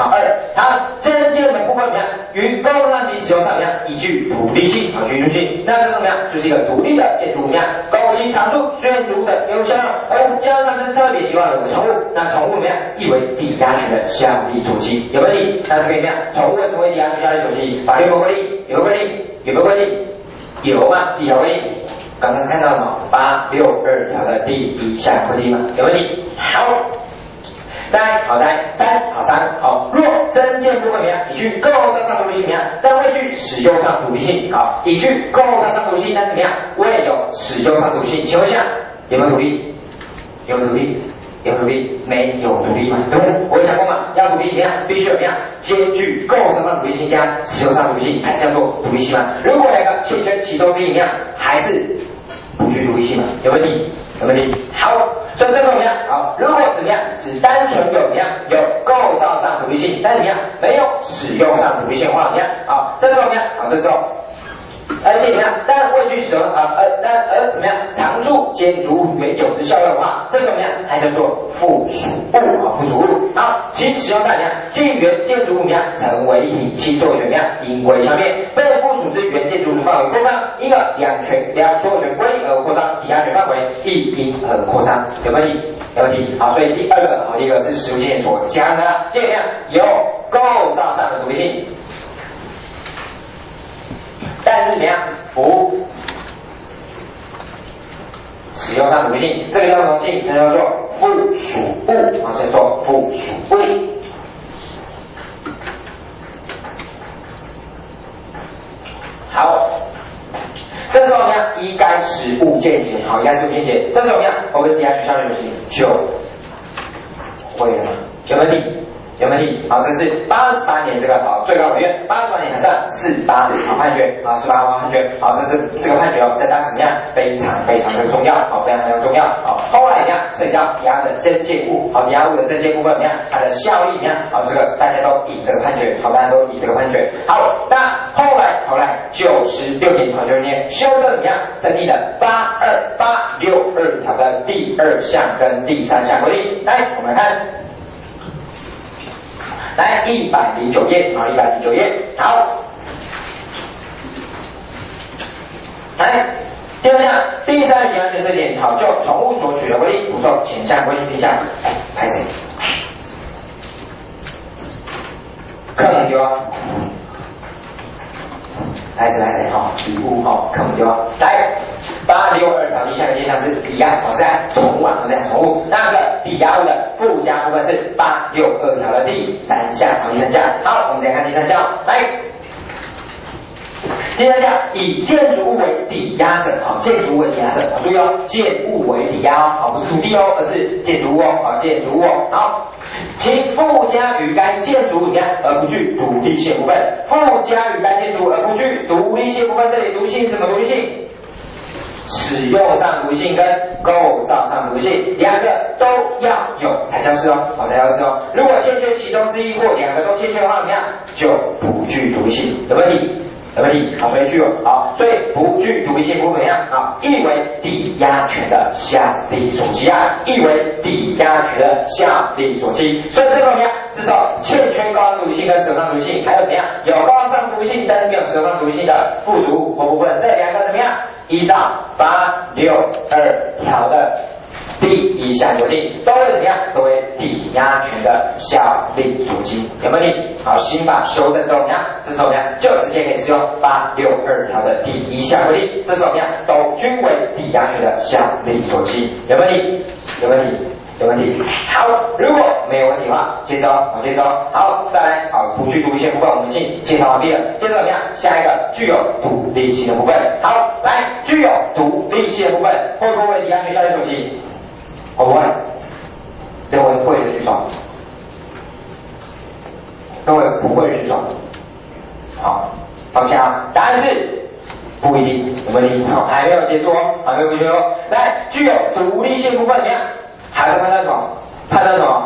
2，证件的部分怎么样？与构造上及使用上怎么样？依据独立性，具独立性。那这是怎么样？就是一个独立的建筑怎么样？构其长度、虽然足的有效用，而加上是特别习惯有的宠物，那宠物怎么样？亦为抵押权的效力所及，有没有理？那这边怎么样？宠物为什么为抵押权效力所及？法律有没有规定？有没有规定？有没有规定？有嘛？有规定。刚刚看到了862条的第1项规定嘛，有问题？好，再3，若证件部分怎么样？依据构造上独立性怎么样？但未具使用上独立性，依据构造上独立性，但是怎么样？未有使用上独立性，请问一下，有没有独立？有没有独立？有独立？没有独立嘛，对不对？我讲过嘛，要独立怎么样？必须怎么样？兼具构造上独立性加使用上独立性，才叫做独立性嘛。如果两个欠缺其中之一怎么样？还是不具独立性嘛？有问题？有问题？好，所以这个怎么样？如果怎么样？只单纯有怎么样？有构造上独立性，但怎么样？没有使用上独立性的话怎么样？这时候怎么样？这时候。而且怎么样？但未具使用怎么样？常驻建筑物原有之效用的话，这怎么样？还叫做附属物附属物。其使用上怎么样？即原建筑物怎么样？成为一体，其作权怎么样？因为消灭被附属之原建筑物范围扩张，因而两所有权归而扩张，抵押权范围亦因而扩张，有问题？有问题。所以第二个第一个是实务界所讲的，这样有构造上的独立性。但是怎么样？不使用上独立性，这个叫什么性？这叫做附属物叫做附属物。好，这时候怎么样？依该实务见解，依该实务见解，这时候怎么样？我们抵押权效力就会了吗？有没有理？ 有没有问题？好，这是88年这个最高法院88年还算48判决48判决。好，这是这个判决在当时怎么样？非常非常的重要，非常非常重要。后来怎么样？涉及到抵押的证件物，抵押物的证件部分怎么样？它的效力怎么样？这个大家都以这个判决，大家都以这个判决。好，那后来96年96年修正怎么样？增订了862条的第2项跟第3项规定。来，我们来看。来109页109页，好，来第2项，第3名安全设定，好，就宠物所取的规定，补充前项规定之下，拍谁？课本丢啊！拍谁？礼物课本丢啊！来，862条第1项跟第2项是抵押，是宠物宠物。那个抵押物的附加部分是862条的第3项，第3项。好，我们再看第3项，来。第3项，以建筑物为抵押者，建筑物为抵押者，注意建物为抵押不是土地而是建筑物建筑物好，其附加于该建筑物里面而不具独立性部分，附加于该建筑物而不具独立性部分，这里独立性什么独立性？使用上独立性跟构造上独立性两个都要有才叫是才叫是如果欠缺其中之一或两个都欠缺的话，怎么样？就不具独立性，有问题？有问题？所以具有所以不具独立性不怎么样意为抵押权的效力所及意为抵押权的效力所及。所以这个怎么样？至少欠缺高度独立性跟使用上独立性，还有怎么样？有高上独立性但是没有使用上独立性的附属物或部分，这两个怎么样？依照862条的第1项规定，都会怎么样？都为抵押权的效力所及，有没有问题？好，新法修正都怎么样？这时候怎么样？就直接可以使用862条的第1项规定，这时候怎么样？都均为抵押权的效力所及，有没有问题？有问题？有问题？好，如果没有问题的话，接着好，再来不具独立性部分我们已经介绍完毕了，接着怎么样？下一个具有独立性的部分，好，来，具有独立性的部分会不会抵押权效力所及？会不会？认为会的举手，认为不会的举手。好，放下，答案是不一定，有问题？还没有结束还没有结束来，具有独立性部分怎么样？还是判断什么？判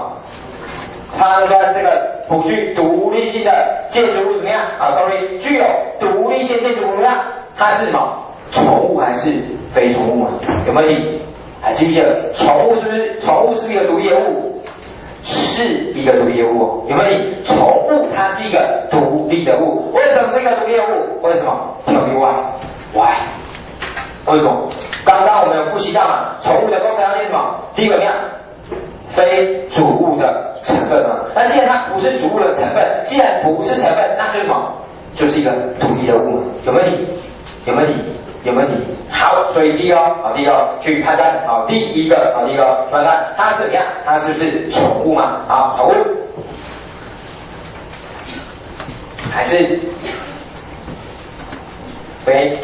断这个不具独立性的建筑物怎么样？sorry， 具有独立性建筑物怎么样？它是什么？宠物还是非宠物有没有问题？还记不记得宠物是不是一个独立的物？是一个独立的物有没有问题？宠物它是一个独立的物，为什么是一个独立的物？为什么？听懂没有 ？Why？ 为什么？刚刚我们有复习到嘛，宠物的构成要件什么？第一个怎么样？非主物的成分嘛。那既然它不是主物的成分，既然不是成分，那就是什么？就是一个独立的物，有没有问题？有没有问题？有没有问题？好，所以第一个去判断第一个判断它是怎么样？它是不是宠物嘛？宠物还是非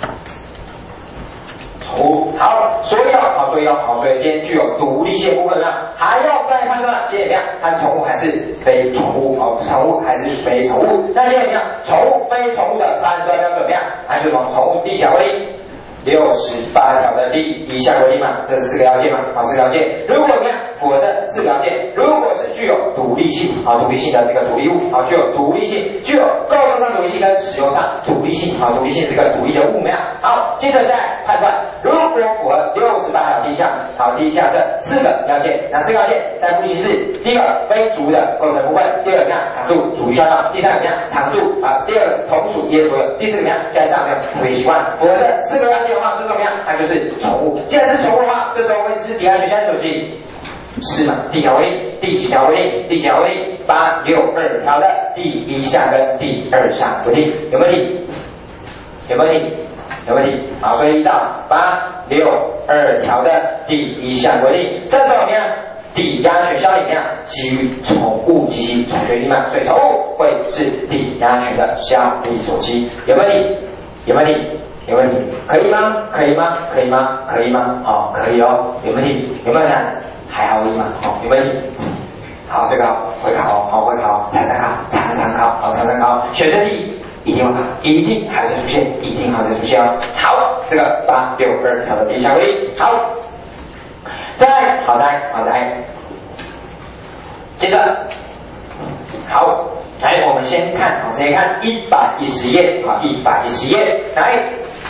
宠物？好，所以今天具有独立性部分还要再判断今天怎么样？它是宠物还是非宠物？宠物还是非宠物？那今天怎么样？宠物非宠物的判断要怎么样？还是从宠物第1项规定68条的第1项规定嘛，这是4个要件嘛，4个要件。如果怎么样符合这4个要件，如果是具有独立性独立性的这个独立物具有独立性，具有构造上独立性跟使用上独立性独立性这个独立的物怎么样？好，接着再来判断，如果符合68条第1项第1项这4个要件，哪4个要件？在复习是第一个非主的构成部分，第二个怎么样？常住主效用，第三个怎么样？常住第二个同属业所有，第四个怎么样？加上没有特别习惯，符合这4个要件的话，这怎么样？它就是宠物。既然是宠物的话，这时候会是抵押权效力所及。是嘛？第几条规定？第几条规定？第几条规定？862条的第1项跟第2项规定，有没有问题？有没有问题？有问题？好，所以依照862条的第1项规定，这时候怎么样？抵押权效力怎么样？基于宠物及其主权利嘛，所以宠物会是抵押权的效力所及，有没有问题？有没有问题？有问题？可以吗？可以吗？可以吗？可以吗？可以有问题？有没有人？还好而已嘛，有没有问题？ 好，这个会考哦，好会考，常常考，常常考，好常常考，选择题一定会考，一定还会出现，一定还会出现哦。好，这个862条的第一项规定，好，再来，好来，好来，接着，好，来我们先看，好，先看110页，好，110页，来。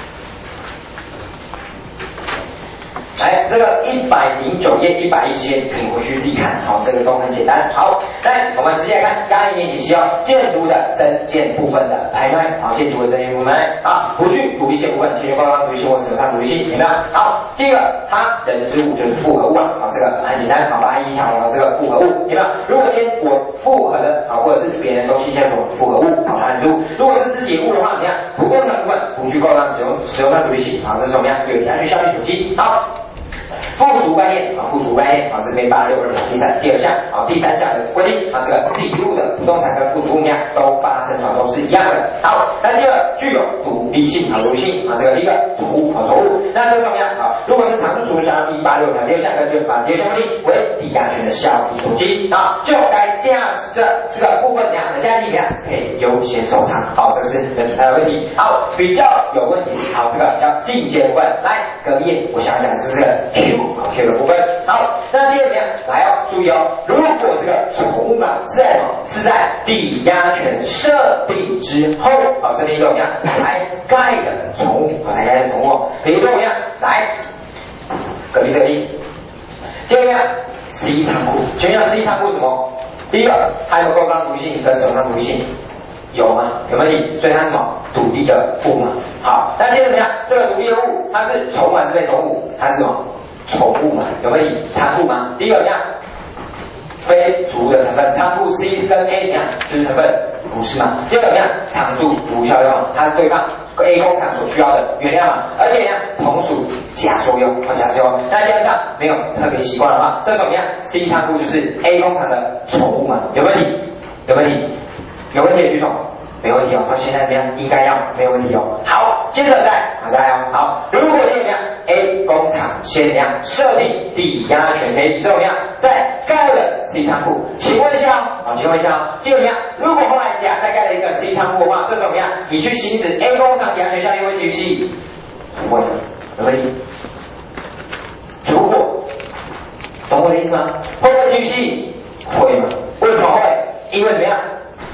来，这个109页、110页，你回去自己看，好，这个都很简单。好，来，我们直接看刚一年级需要建筑的增建部分的排开，好，建筑的增建部分，好，不去独立线部分，前面报告独立性或手上独立性，有没有？好，第一个，它人之物就是复合物啊，好，这个很简单，好，81条，好，这个复合物，有没有？如果今天我复合的，好，或者是别人的东西叫做复合物，好，它人之物；如果是自己物的话，怎么样？不共同部分不去构造使用上独立性，好，这是怎么样？有压去效率统计，好。附属概念啊，附属概念啊，这边862条第二项啊，第三项的规定啊，这个自己住的不动产跟附属物面都发生啊，都是一样的。好，那第二具有独立性啊，独立性啊，这个第一个宠物啊，宠物，那这个怎么样啊？如果是常住属项第862条第二项跟68第二项规定为抵押权的效力统计啊，就该价值的这个部分量的价计量可以优先收藏。好，这个是没存在的问题。好，比较有问题，好，这个叫进阶部分。来，隔壁我想讲是这个 Q 的部分。好，那接着怎么样？来要注意哦，如果这个宠物嘛是在抵押权设定之后，好，设定之后怎么样才盖的宠物，好，才盖的宠物。比如说怎么样？来，隔壁这个例子，接着怎么样 ？C 仓库，请问 C 仓库什么？第一个，它有构造独立性跟使用上独立性。有吗？有问题，所以它是什么？独立的物嘛。好，那接着怎么样？这个独立的物，它是宠物还是非宠物？它是什么？宠物嘛。有问题？仓库吗？第一个怎么样？非主的成分，仓库 C 是跟 A 怎么样？是不是成分？不是嘛。第二个怎么样？常驻无效用，它是对方 A 工厂所需要的原料嘛，而且呢，同属假作用和假作用。那加上没有特别习惯的话，这时候怎么样 ？C 仓库就是 A 工厂的宠物嘛。有问题？有问题？有问题的举手，没问题哦。到现在怎么样？应该要没有问题哦。好，接着再来哦。好，如果怎么样 ？A 工厂先怎样设定抵押权给之后怎么样？再盖了 C 仓库，请问一下哦，请问一下哦，就怎么样？如果后来甲再盖了一个 C 仓库的话，这时候怎么样？你去行使 A 工厂抵押权效力会继续？不会，有问题。如果懂我的意思吗？会不会继续？会吗？为什么会？因为怎么样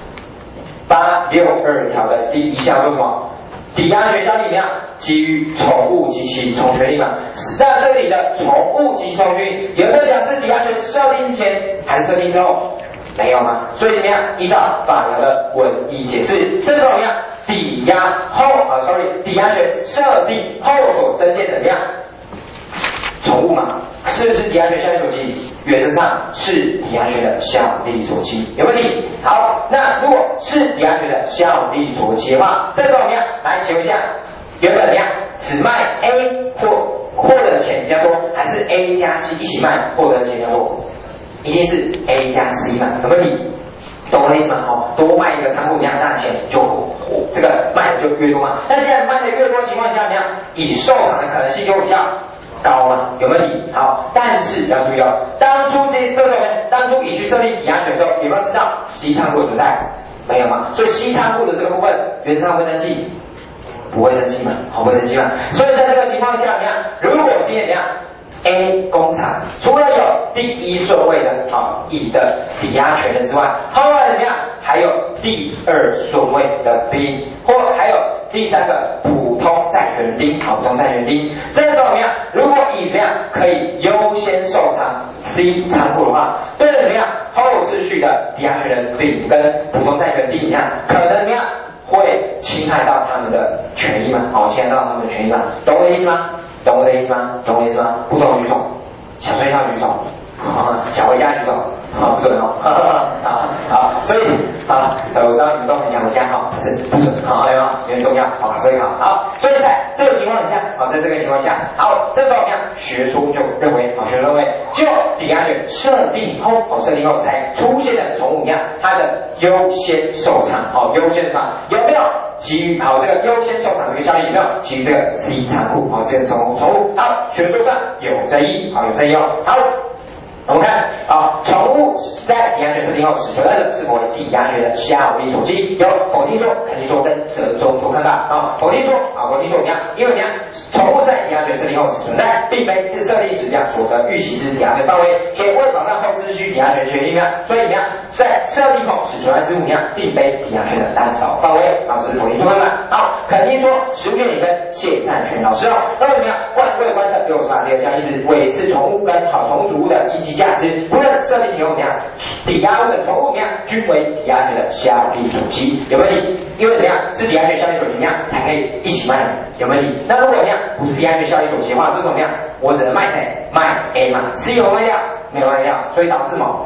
？862条的第一项说什么？抵押权效力怎么样？基于宠物及其从权利嘛。那这里的宠物及从权利，有没有讲是抵押权设定前还是设定之后？没有吗？所以怎么样？依照法条的文义解释，这时候怎么样？抵押后抵押权设定后所增建的怎么样？宠物嘛，是不是抵押权效力所及？原则上是抵押权的效力所及，有问题。好，那如果是抵押权的效力所及的话，这时候怎么样？来，请问一下，原本怎么样？只卖 A 获得的钱比较多，还是 A 加 C 一起卖获得的钱比较多？一定是 A 加 C 嘛，有问题？懂我的意思吗？多卖一个仓库怎么样？那钱就这个卖的就越多嘛。但现在卖的越多情况下怎么样？以受偿的可能性就比较高嘛，有问题？好，但是要注意哦，当初这时候呢，当初你去设立抵押权的时候，有没有知道 C 仓库的存在？没有嘛，所以 C 仓库的这个部分原则上会登记，不会登记嘛，好，不会登记嘛。所以在这个情况下怎么样？如果今天怎么样 ？A 工厂除了有第一顺位的乙的抵押权人之外，后来怎么样？还有第二顺位的 B， 或还有第三个普通债权人丁，普通债权人丁。这时候怎么样？如果乙怎么样可以优先受偿 C 仓库的话，对怎么样？后秩序的抵押权人 B 跟普通债权人丁怎么样？可能怎么样？会侵害到他们的权益嘛？侵害到他们的权益嘛？懂我的意思吗？懂我的意思吗？懂我的意思吗？不懂举手，想睡觉举手，想回家举手，不准哦，好，所以我知道你们都很想回家可是不准，有没有？有点重要，所以好，所以在这个情况下，在这个情况下，好，这时候怎么样？学说就认为，就抵押权设定后，才出现的宠物怎么样？它的优先受偿，优先偿有没有？基于这个优先受偿这个效力有没有？基于这个 C 仓库这个宠物好，学说上有争议，有争议哦。好，我们看宠物在抵押权设定后，使存在者是否为抵押权的下无力所基？有否定说、肯定说跟折中说看法啊。否定说啊，否定说怎么样？因为怎么样？宠物在抵押权设定后使存在，并非设定时这样所得预期之抵押权范围，且为保障后秩序抵押权权利呢，所以怎么样？在设定后使存在之物怎么样，并非抵押权的担保范围啊，是否定说看法。好，肯定说实物权理分谢占权老师哦。那么怎么样？为观测有什么第二项意思？维持宠物跟宠物主物的经济价值，无论设定前后怎么样，抵押物的宠物怎么样，均为抵押权的下力所基，有没有理？因为怎么样？是抵押权效力所基怎么样才可以一起卖，有没有理？那如果怎么样不是抵押权效力所基的话，这怎么样？我只能卖谁？卖 A 嘛 ，C 有卖掉？没有卖掉，所以导致什么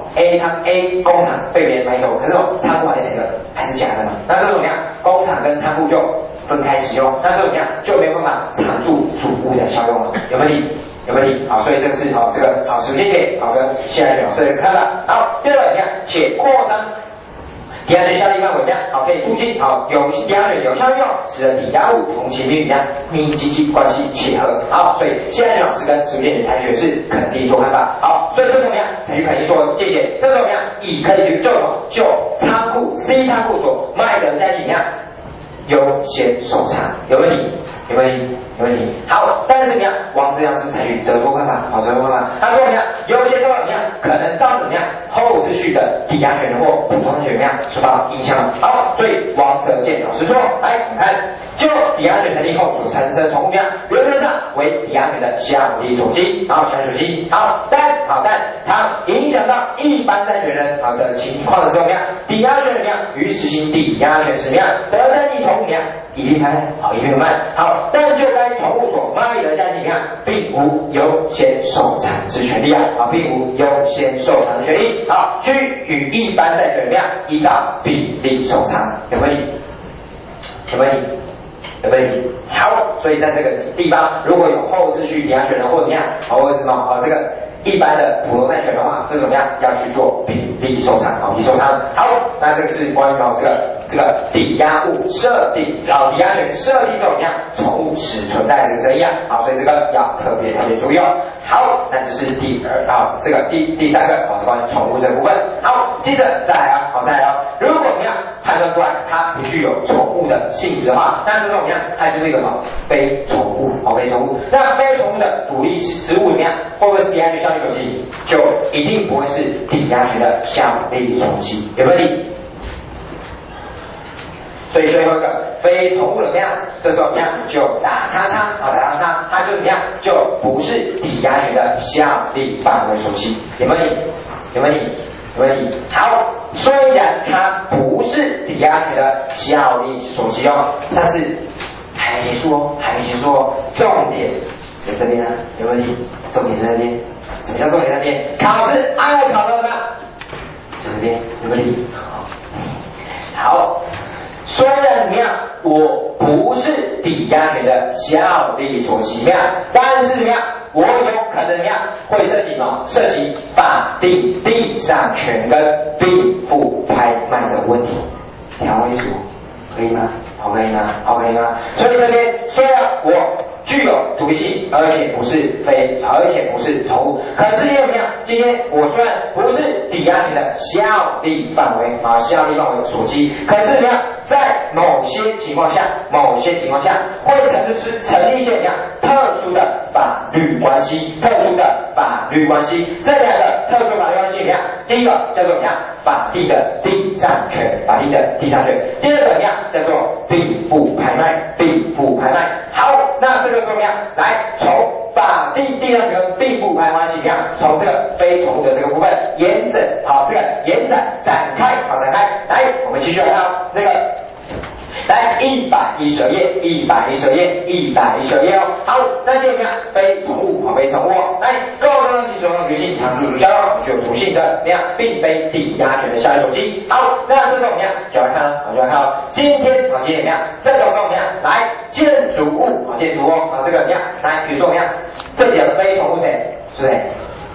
？A 工厂被别人买走，可是仓库还是谁的？还是假的嘛？那这怎么样？工厂跟仓库就分开使用，那这怎么样？就没有办法常驻主物的效用了，有没有理？有没有理？好，所以这个是这个时间点跟现在老师的看法。好，第二个怎么样？且扩张抵押权效力范围怎么样？可以促进有抵押权有效用，使得抵押物同其名怎么样？密经济关系切合。好，所以现在老师跟实践采取的是肯定说看法。好，所以这怎么样？采取肯定说借鉴，这怎么样？乙可以就仓库 C 仓库所卖的价钱怎么样？优先收藏，有问题？有问题？有问题？好，但是怎么样？王志阳是采取折中看法，折中看法。他说怎么样？优先做到怎么样？可能造成怎么样？后秩序的抵押权或普通权怎么样受到影响？好，所以王哲健老师说，来，你看，就抵押权成立后所产生的宠物怎么样？原则上为抵押权的下无力所基，下所基。好，但它影响到一般债权人的情况的时候怎么样？抵押权怎么样？于实行抵押权时怎么样？得登记宠物怎么样？一律拍卖，一律卖。好，但就该宠物所卖的价钱怎么样？并无优先受偿之权利并无优先受偿的权利。好，需与一般债权人怎么样？依照比例受偿，有没有理？有没有理？有没有理？好，所以在这个地方，如果有后秩序抵押权人或怎么样，或者什么这个一般的普通债权的话，这怎么样？要去做比例受偿，比例受偿。好，那这个是关于这个抵押物设定，抵押权设定怎么样？宠物使存在这个争议所以这个要特别注意哦。好，那这是第三个是关于宠物这个部分。好，接着再来如果怎么样判断出来它不具有宠物的性质的话，那这怎么样？它就是一个非宠物，非宠物。那非宠物的独立植物怎么样？会不会是抵押权效力所基？就一定不会是抵押权的效力所基，有没有理？所以最后一个非宠物怎么样？这时候怎么样？就打叉叉，它就怎么样？就不是抵押权的效力范围所基，有没有理？有没有理？有没有理？好，虽然它不是抵押权的效力所基但是还没结束哦，重点在这边有没有理？重点在那边。什么叫重点在那边？考试爱考的吗？就这边有没有理？好。虽然怎么样，我不是抵押权的效力所基但是怎么样，我有可能怎么样会涉及法定地上权跟并付拍卖的问题，条为主，可以吗？可以吗？所以这边虽然我具有独立性，而且不是宠物，可是怎么样？今天我虽然不是抵押权的效力范围所基，可是怎么样？在某些情况下会成立一些怎么样特殊的法律关系，这两个特殊法律关系怎么样？第一个叫做怎么样？法定的地上权，第二个怎么样？叫做并付拍卖。好，那这个怎么样？来从法定地上权跟并付拍卖关系怎么样？从这个非宠物的这个部分延展展开，来，我们继续来看这个。来112页好，那接着怎么样？非宠物来，构成其中女性常驻主效具有独性的怎么样？并非抵押权的效力所基。好，那这时候我们就来看今天怎么样？这个时候我们来建筑物这个怎么样？来，比如说怎么样？这里的非宠物是谁？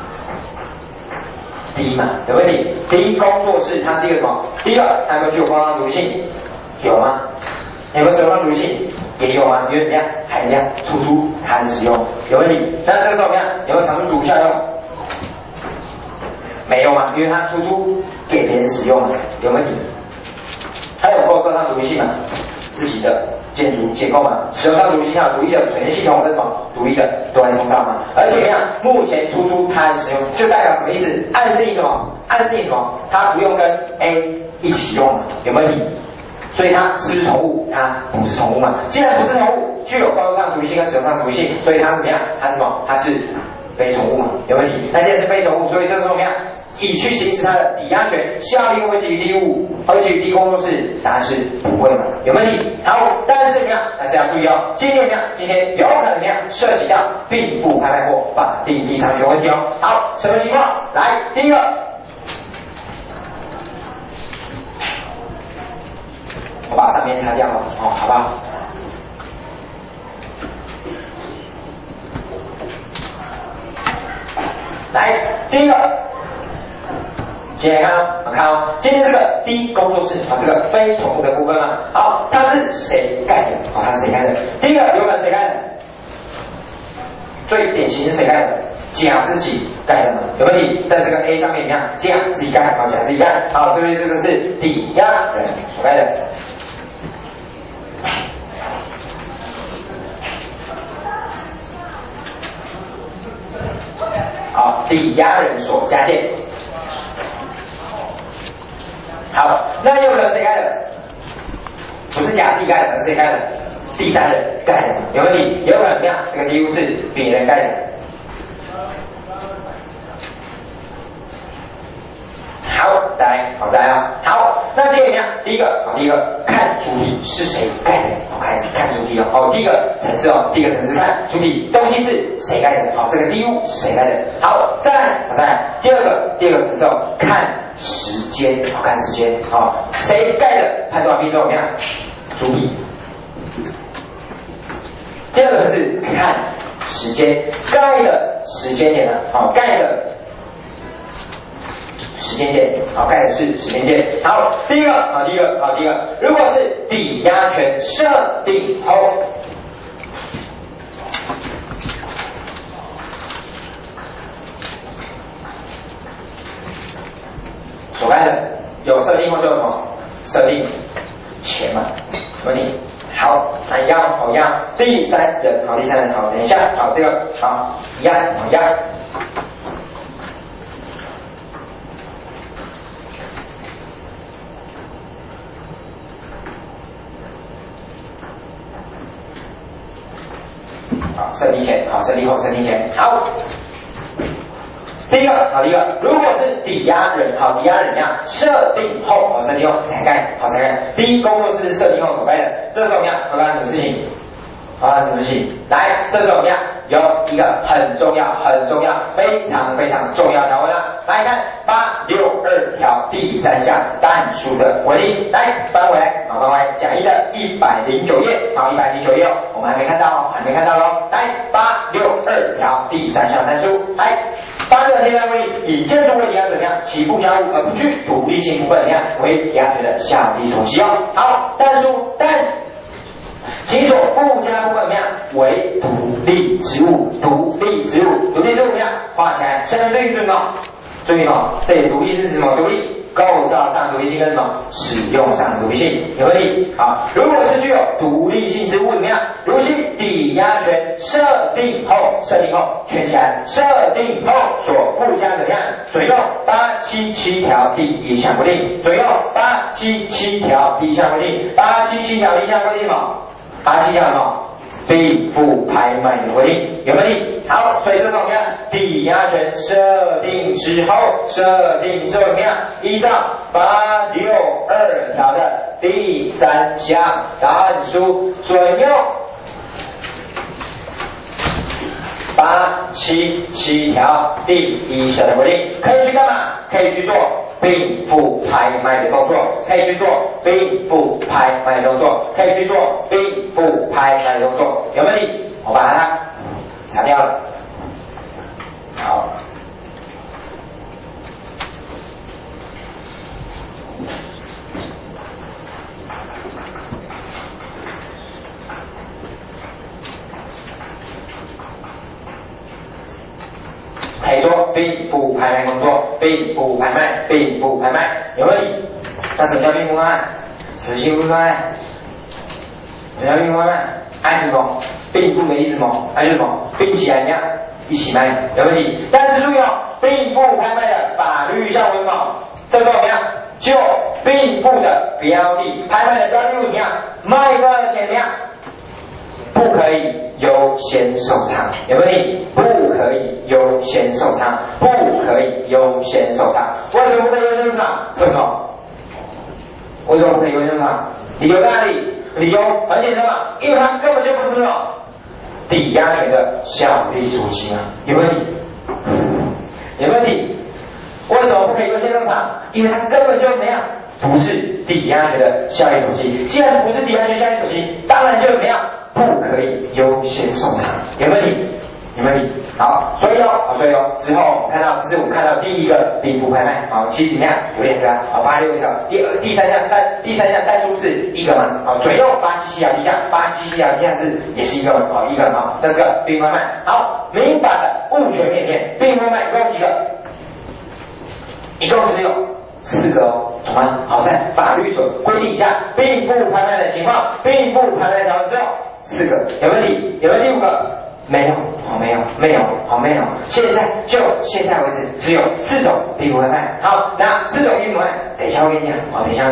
第一嘛，有问题。第一工作室它是一个什么？第二，它有没有具有官方独性？有吗？有没有使用到独性？也有吗？因为怎么样？还怎么样？出租它的使用有问题。那这个时候怎么样？有没有常驻主效用？ 没有嘛，因为它出租给别人使用嘛，有问题。还有构造上独立性嘛，自己的建筑结构嘛，使用上独立性，还有独立的水电系统，这种独立的对外通道嘛。而且怎么样？目前出租它的使用，就代表什么意思？暗示你什么？暗示你什么？它不用跟 A 一起用嘛，有没有问题？所以它是不是宠物？它不是宠物嘛。既然不是宠物，具有构造上独立性跟使用上独立性，所以它是怎么样？它是什么？它是非宠物嘛，有问题。那现在是非宠物，所以这时候怎么样？以去行使它的抵押权，效力会不会基于第物，会基于第工作室？答案是不会嘛，有问题。好，但是怎么样？还是要注意哦。今天怎么样？今天有可能怎么样？涉及到并不拍卖或法定第三权问题哦。好，什么情况？来，第一个。我把上面擦掉了哦，好不好？来，第一个，今天看哦，我看哦，今天这个第一工作室啊，这个非宠物的部分嘛，好，它是谁盖的？哦，它是谁盖的？第一个有可能谁盖的？最典型是谁盖的？甲自己盖的嘛，有问题。在这个 A 上面，你看甲自己盖，好，甲自己盖，好，所以这个是抵押人所盖的。好，抵押人所加建。好，那有可能谁盖的？不是甲自己盖的，而是谁盖的？第三人盖的，有问题。有可能怎么样？这个第一物是别人盖的。好，再来，好，再来啊。好，那接着怎么样？第一个看主体是谁盖的？好，看主体哦。好，第一个层次哦，第一个层次看主体东西是谁盖的？好，这个第一物是谁盖的？好，再来，第二个层次哦，看时间，好，看时间，好，谁盖的？判断完毕之后怎么样？主体。第二个是看时间，盖的时间点呢？好，盖的时间点，好，盖的是时间点。好，第一个，如果是抵押权设定后，所盖的有设定后就有什么？设定前嘛，问题。好，那一样，好一样。第三人，好，等一下，好，这个好一样。好，设定前，好，设定后，设定前，好。第一个，如果是抵押人，好，抵押人呀，设定后，好，设定后才盖，好，才盖。第一工作室是设定后所盖的，这时候怎么样？会发生什么事情？来，这时候怎么样？有一个很重要、非常重要条文了。来看862条第3项但书的规定。来，翻回来，讲义的109页，好，109页哦，我们还没看到哦，来862条第3项但书，来862第3项规定，以建筑为抵押怎么样？其附加物而不具独立性部分怎样为抵押权的效力所需哦。好，但书其所附加部分怎么样？为独立之物怎么样？画起来，下面注意哦，这里独立是指什么？独立构造上独立性跟什么？使用上独立性，有问题？好，如果是具有独立性之物怎么样？如其抵押权设定后，圈起来，设定后所附加怎么样？准用877条第1项规定，准用877条第1项规定，877条第1项规定什么？87条什么？并不拍卖的规定，有没有？好，所以这种怎么样？抵押权设定之后怎么样？依照862条的第3项但书准用877条第1项的规定，可以去干嘛？可以去做并不拍卖的动作，可以去做并不拍卖的动作，有没有？我把它擦掉了。好，可以做并不拍卖工作。 并不拍卖，并不拍卖，有没有理？那什么叫并不拍卖？什么叫并不拍卖？什么叫并不拍卖？按什么？并不的意思吗？按什么？并起来怎么样？一起卖，有问题。但是注意哦，并不拍卖的法律效果什么？这时候怎么样？就并不的标的拍卖的标的物怎么样？卖的钱怎么样？不可以优先收藏，有问题？不可以优先收藏，不可以优先收藏。为什么不可以优先收藏？为什么？为什么不可以优先收藏？理由在哪里？理由很简单嘛，因为它根本就不是什么抵押权的效力属性啊，有问题？有问题？为什么不可以优先收藏？因为它根本就没有，不是抵押权的效力属性。既然不是抵押权效力属性，当然就怎么样？不可以优先收藏，有问题？有问题？好，所以之后我们看到，这是我们看到第一个并不拍卖，其实怎么样？有2个，86条，第三项代数是一个嘛，左右877爻地下，877爻地下是也是一个嘛，一个嘛，那是个并不拍卖。好，民法的物权面面并不拍卖一共几个？一共只有4个哦，懂吗？好，在法律所规定下，并不拍卖的情况，并不拍卖条只有4个，有问题？有没有第5个？没有，没有。现在为止，只有4种并不拍卖。好，那4种并不拍卖，等一下我跟你讲。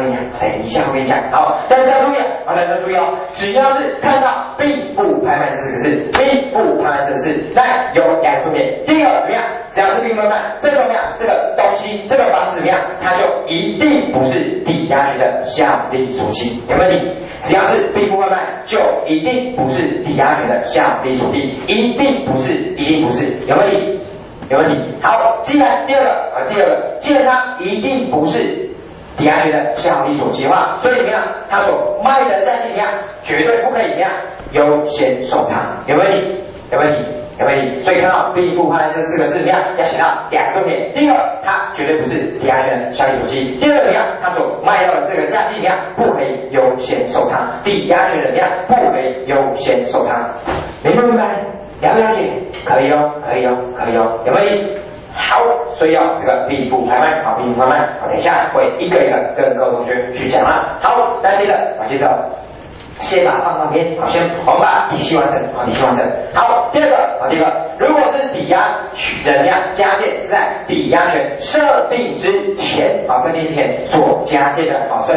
好，但是要注意哦，只要是看到并不拍卖这4个字，并不拍卖这4个字，那有2个重点。第一个怎么样？只要是并不拍卖，这个怎么样？这个东西，这个房子怎么样？它就一定不是抵押权的效力属性，有问题？只要是并不拍卖，就一定不是抵押权的效力属性。一定不是，有问题？有问题。好，既然第二个，既然它一定不是抵押权的效力所及的话，所以怎么样？它所卖的价钱怎么样？绝对不可以怎么样？优先收藏，有问题？所以看到并不拍卖这4个字怎么样？要写到2个重点。第一个，它绝对不是抵押权的效力所及；第二个怎么样？它所卖到的这个价钱怎么样？不可以优先收藏，抵押权怎么样？不可以优先收藏，明白？了不了解？可以哦，有没有？好，所以这个并不拍卖，等一下会一个一个跟各位同学去讲了。好，那接着。先把放旁边，我们把体系完成，好，第二个，如果是抵押人加建是在抵押权设定之前，所加建的，好，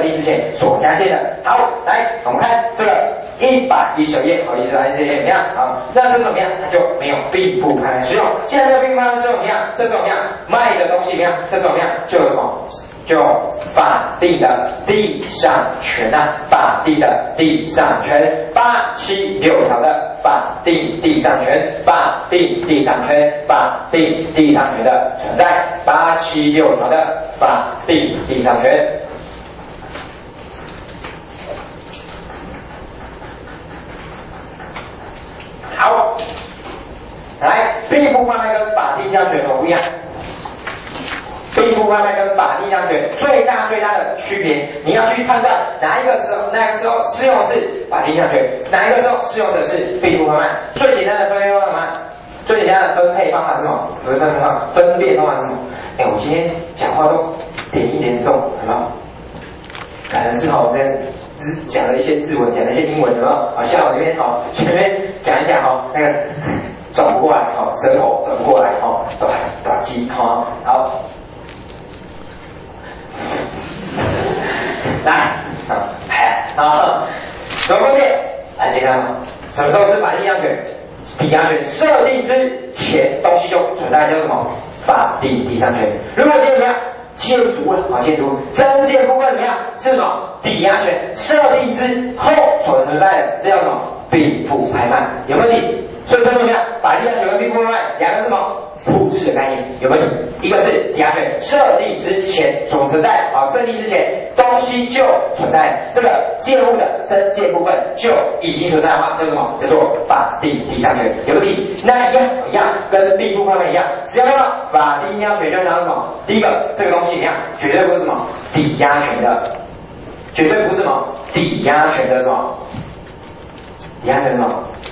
来，我们看这个119页，119页怎么样？好，那这怎么样？它就没有并不拍卖使用。既然没有并不拍卖使用，怎么样？这是怎么样？卖的东西怎么样？这是怎么样？就有什么？就法定的地上权法定的地上权，876条的法定地上权，法定地上权的存在，876条的法定地上权。好，来，并不拍卖跟法定地上权有什么不一样？并不拍卖跟法定地上权最大的区别，你要去判断哪一个时候适用的是法定地上权，哪一个时候适用的是并不拍卖。最简单的分配方法什么？最简单的分配方法是什么？分辨方法是什么？我今天讲话都点一点重，有没有？可能是我在讲了一些字文，讲了一些英文，有没有？好像我这边前面讲一讲那个转不过来，舌头转不过来，短记，好。来，怎么分辨？很简单嘛。什么时候是法定地上权？抵押权设定之前，东西就存在叫什么？法定地上权。如果怎么样？建筑增建部分怎么样？是什么？抵押权设定之后所存在的，这叫什么？并不拍卖，有问题？所以说怎么样？法定地上权跟并不拍卖两个是什么？互斥的概念，有问题？一个是抵押权设定之前所存在，设定之前东西就存在，这个建物的增建部分就已经存在的话，叫什么？叫做法定地上权，有问题？那一样，跟并不拍卖一样，只要看到法定地上权就想到什么？第一个，这个东西一样，绝对不是什么抵押权的，绝对不是什么抵押权的什么？抵押权什么？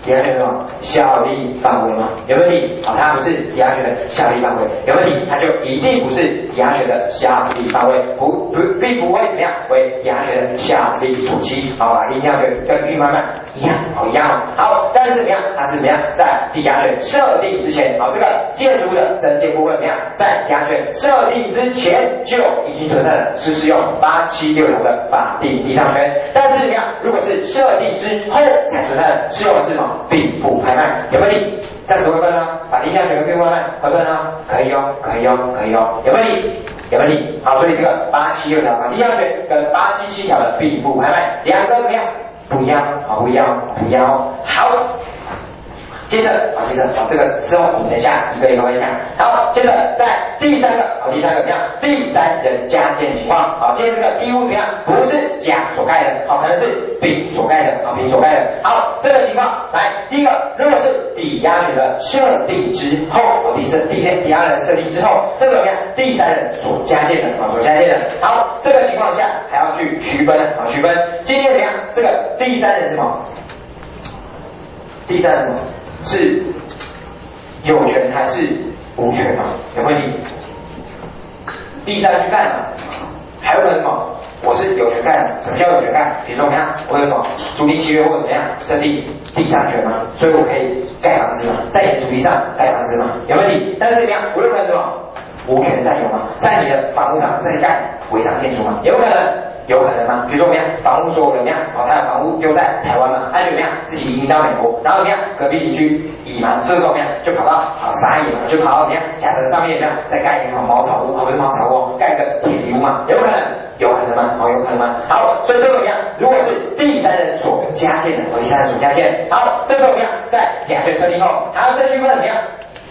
抵押权是什么？效力范围吗？有没有问题？它不是抵押权的效力范围，有问题，它就一定不是抵押权的效力范围，并不会怎么样为抵押权的效力主期。抵押权跟预卖卖一样，一样。好，但是怎么样？它是怎么样？在抵押权设定之前，这个建筑的增建部分怎么样？在抵押权设定之前就已经存在的是适用876条的法定地上权，但是怎么样？如果是设定之后才存在的，适用的是什么？并不拍卖，有没有问题？这样子会分啊？法定地上权跟并不拍卖合分啊？可以哦，可以哦，可以哦，有没有问题？有问题。好，所以这个876条法定地上权跟877条的并不拍卖两个怎么样？不一样，不一样，不一样哦。好。接着，这个之后我们等一下一个一个分享。好，接着在第三个怎么样？第三人加建情况。今天这个第一屋怎么样？不是甲所盖的，可能是丙所盖的，丙所盖的。好，这个情况来，第一个，如果是抵押权的设定之后，抵押人设定之后，这个怎么样？第三人所加建的，所加建的。好，这个情况下还要去区分，区分。今天怎么样？这个第三人是什么？第三人什么？是有权还是无权嘛？有问题？第三去盖嘛？还有可能什么？我是有权盖的。什么叫有权盖？比如说怎么样？我有什么租赁契约或者怎么样设定第三权嘛？所以我可以盖房子嘛，在你的土地上盖房子嘛？有问题？但是怎么样？我有可能什么？无权占有嘛？在你的房屋上再盖违章建筑嘛？有可能？有可能吗？比如说怎么样，房屋所有怎么样？他的房屋丢在台湾嘛，他就怎么样，自己移民到美国，然后怎么样，隔壁邻居移民，这个时候怎么样，就跑到沙野，就跑到怎么样，假设上面怎么样，再盖一个茅草屋，不是茅草屋，盖一个铁皮屋嘛，有可能？有可能吗？有可能吗？好，所以这个怎么样？如果是第三人所加建的，第三人所加建，好，这个怎么样？在抵押权设定后，还要再区分怎么样？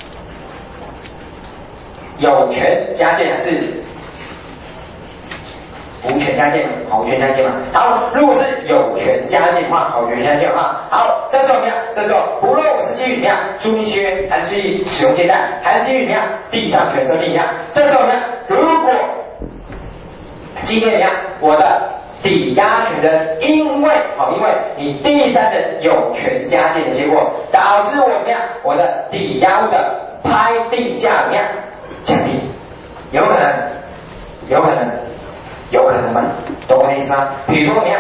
有权加建还是无权加建嘛？无权加建嘛。好，如果是有权加建的话，有权加建的话，好，这时候怎么样？这时候不论我是基于怎么样租赁契约，还是基于使用借贷，还是基于怎么样地上权设定一样，这时候怎么样？如果今天怎么样，我的抵押权人因为你第三人有权加建的结果，导致我怎么样？我的抵押物的拍定价怎么样降低？有可能？有可能？有可能吗？懂我的意思吗？比如说怎么样？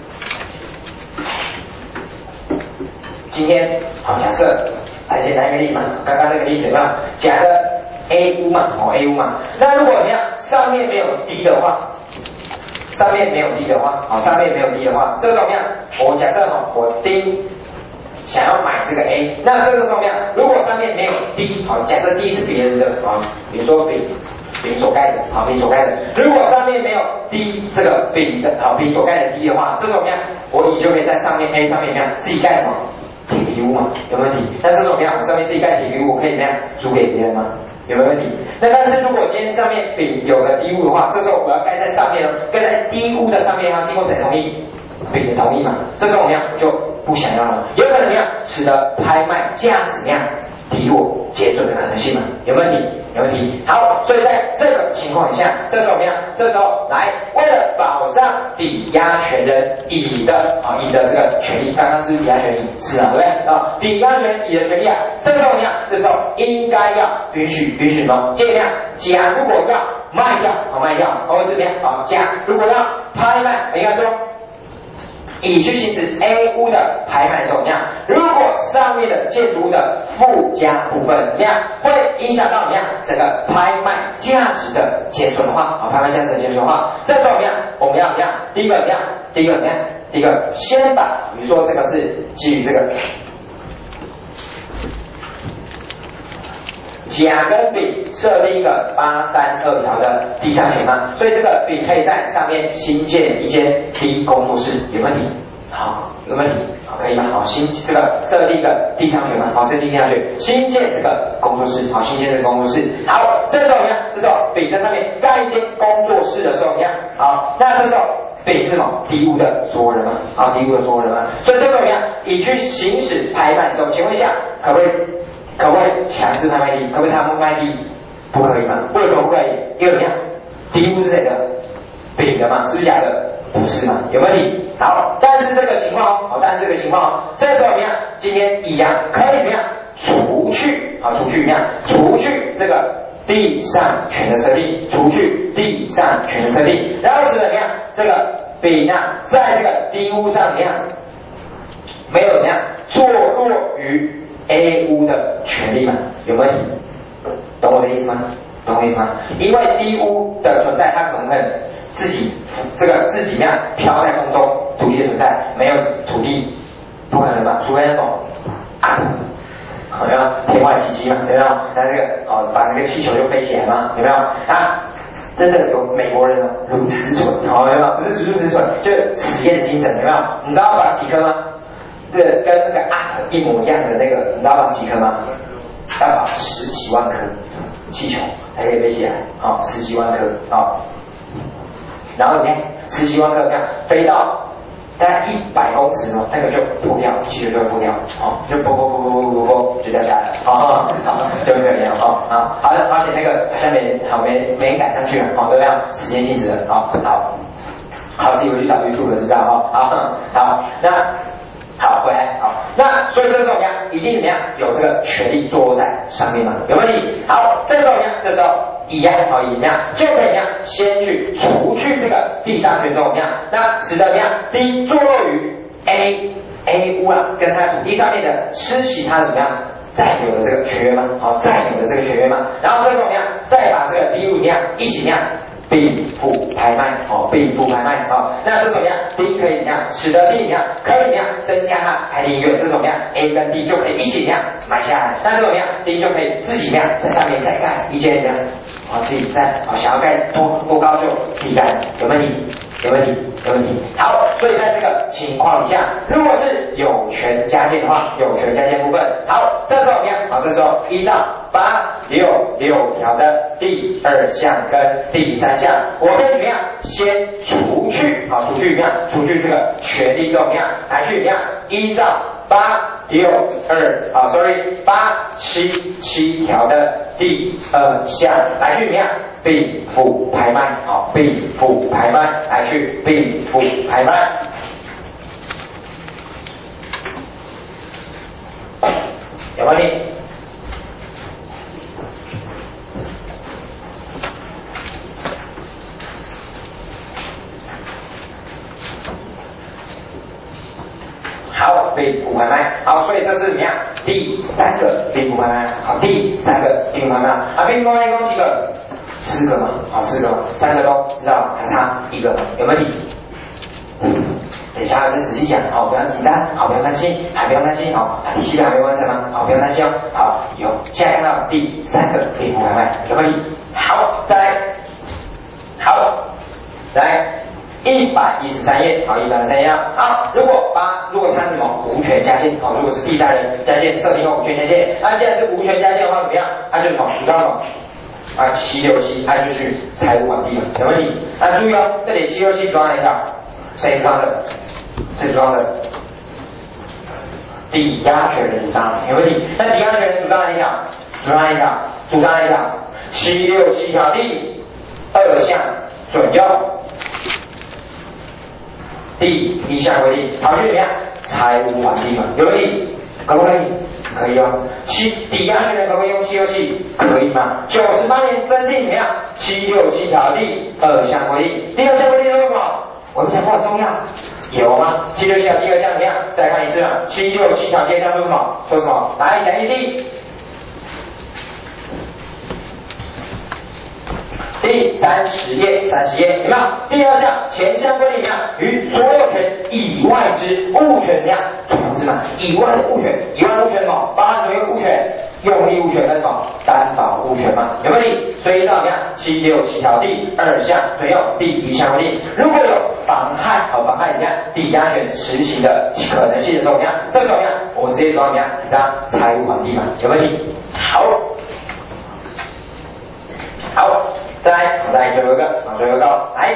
今天假设来简单一个例子嘛，刚刚那个例子嘛，假设 A 屋嘛，A 屋嘛，那如果怎么样，上面没有 D 的话，上面没有 D 的话，这个时候怎么样？我假设我 D 想要买这个 A， 那这个时候怎么样？如果上面没有 D， 假设 D 是别人的比如说丙所盖的，丙所盖的。如果上面没有 D 这个丙所盖的 D 的话，这种怎么样？我就可以在上面 A 上面怎么样自己盖什么铁皮屋嘛？有问题？那这种怎么样？我上面自己盖铁皮屋，我可以怎么样租给别人吗？有没有问题？那但是如果今天上面丙有了 D 屋的话，这时候我要盖在上面盖在 D 屋的上面，要经过谁同意？丙的同意嘛？这时候怎么样？我就不想要了，有可能怎么样？使得拍卖价值怎么样低落减损的可能性嘛？有问题？有问题。好，所以在这个情况下，这时候怎么样？这时候来，为了保障抵押权人乙的这个权利，刚刚是抵押权乙是啊，对不对？抵押权乙的权利啊，这时候怎么样？这时候应该要允许什么？尽量甲如果要卖掉，或者是怎么样？甲如果要拍卖，应该说乙去行使 A 屋的拍卖的时候怎么样？如果上面的建筑物的附加部分怎么样，会影响到怎么样整个拍卖价值的减损的话，拍卖价值的减损的话，这时候怎么样？我们要怎么样？第一个怎么样？第一个先把，比如说这个是基于这个甲跟丙设定一个832条的第三权嘛，所以这个丙可以在上面新建一间 D 工作室，有问题？好，有问题？可以吗？这个设定一个第三权嘛，设定第三权，新建这个工作室，新建这个工作室。好，这时候怎么样？这时候丙在上面盖一间工作室的时候怎么样？好，那这时候丙是什么？D 屋的所有人嘛，D 屋的所有人嘛，所以这个怎么样？乙去行使拍卖的时候，请问一下，可不可以强制拍卖地？可不可以强制拍卖地？不可以吗？为什么不可以？因为怎么样？第一步是谁的？丙的嘛，是不是假的？不是嘛？有问题？ 好，但是这个情况哦，但是这个情况哦，这时候怎么样？今天一样可以怎么样？除去啊，除去怎么样？除去这个地上权的设定，除去地上权的设定，然后使怎么样？这个丙啊，在这个 D 屋上怎么样？没有怎么样坐落于 A 屋的权利嘛？有没有？懂我的意思吗？懂我的意思吗？因为 D 屋的存在，它可能会自己这个自己那样飘在空中，土地的存在没有土地，不可能吧？除非那种有没有天外奇迹嘛？有没有？那这个把那个气球就飞起来嘛？有没有？啊，真的有美国人如此蠢，有没有？不是如此蠢，就是实验的精神，有没有？你知道绑几颗吗？这个跟那个一模一样的那个，你知道绑几颗吗？要绑10几万颗气球才可以飞起来，10几万颗然后你看10几万颗这样飞到大概100公尺哦，那个就破掉，气球就会破掉，就啵就掉下来了，就会这样好的，而且那个好像没人赶上去了，都这样实验性质的，好，自己回去找 YouTube 知道好，那。好，回来好，那所以这时候怎么样？一定怎么样？有这个权利坐落在上面嘛？有问题？好，这时候怎么样？这时候一样怎么样？就可以怎么样？先去除去这个地上权重怎么样？那使得怎么样 ？D 坐落于 A 屋啊，跟它土地上面的施起它的怎么样？占有的这个权约吗？占有的这个权约吗？然后这时候怎么样？再把这个 D 屋怎么样？一起怎么样？并付拍卖并付拍卖那这怎么样 ？D 可以怎么样？使得 D 怎么样？可以怎么样？增加它拍地意愿，这怎么样 ？A 跟 D 就可以一起怎么样买下来？那这怎么样 ？D 就可以自己怎么样在上面再盖一间怎么样？自己再想要盖多高就自己盖，有问题？有问题？有问题？好，所以在这个情况下，如果是有权加限的话，有权加限部分，好，这时候怎么样？好，这时候依照866条的第2项跟第3项，我可以怎么样？先除去除去怎么样？除去这个权利之后怎么样？来去怎么样？依照877条的第2项来去怎么样？并付拍卖并付拍卖来去并付拍卖。有问题？好，并付拍卖。好，所以这是怎么样？第3个并付拍卖。好，第3个并付拍卖。并付拍卖一共几个？4个嘛，4个嘛，3个都知道，还差1个，有没有题？等一下再仔细讲，不要紧张，不要担心，还不要担心，第7个还没完成吗？不要担心好，有，现在看到第3个并付拍卖，有没有题？好，再来113页，113页好，如果它是什么无权加限，如果是第3人加限设定后无权加限，那既然是无权加限的话怎么样？那就什么？主张什么？767，它就去财务管地了，有问题？注意这里767主张哪一条？谁主张的？谁主张的？抵押权人主张，有问题？那抵押权人主张哪一条？主张哪一条？767条第2项准用。第1项规定，好，就怎么样？财务管地嘛，有问题？可不可以？可以抵押权人可不可以用767？可以吗？98年增订怎么样？767条第2项规定，第2项规定说什么？我们讲过很重要，有吗？767条第2项怎么样？再看一次嘛，767条第2项说什么？说什么？来讲义第30页，有没有？第2项前项规定怎么样？于所有权以外之物权怎么样？同志嘛，以外的物权，以外的物权什么？包含什么物权？用利物权跟什么？担保物权嘛，有没有题？所以依照怎么样？767条第2项准用第1项规定，如果有妨害怎么样？抵押权实行的可能性的时候怎么样？这时候怎么样？我们直接主张怎么样？主张财务管地嘛，有没有题？好，再来最后一个，来，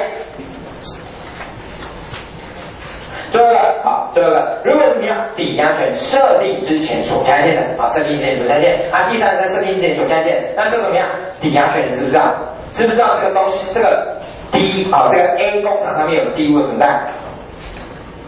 最后一个，如果怎么样？抵押权设定之前所加限的，设定之前所加限，第3人在设定之前所加限，那这怎么样？抵押权人知不知道这个东西，这个 D 这个 A 工厂上面有 D 物的存在，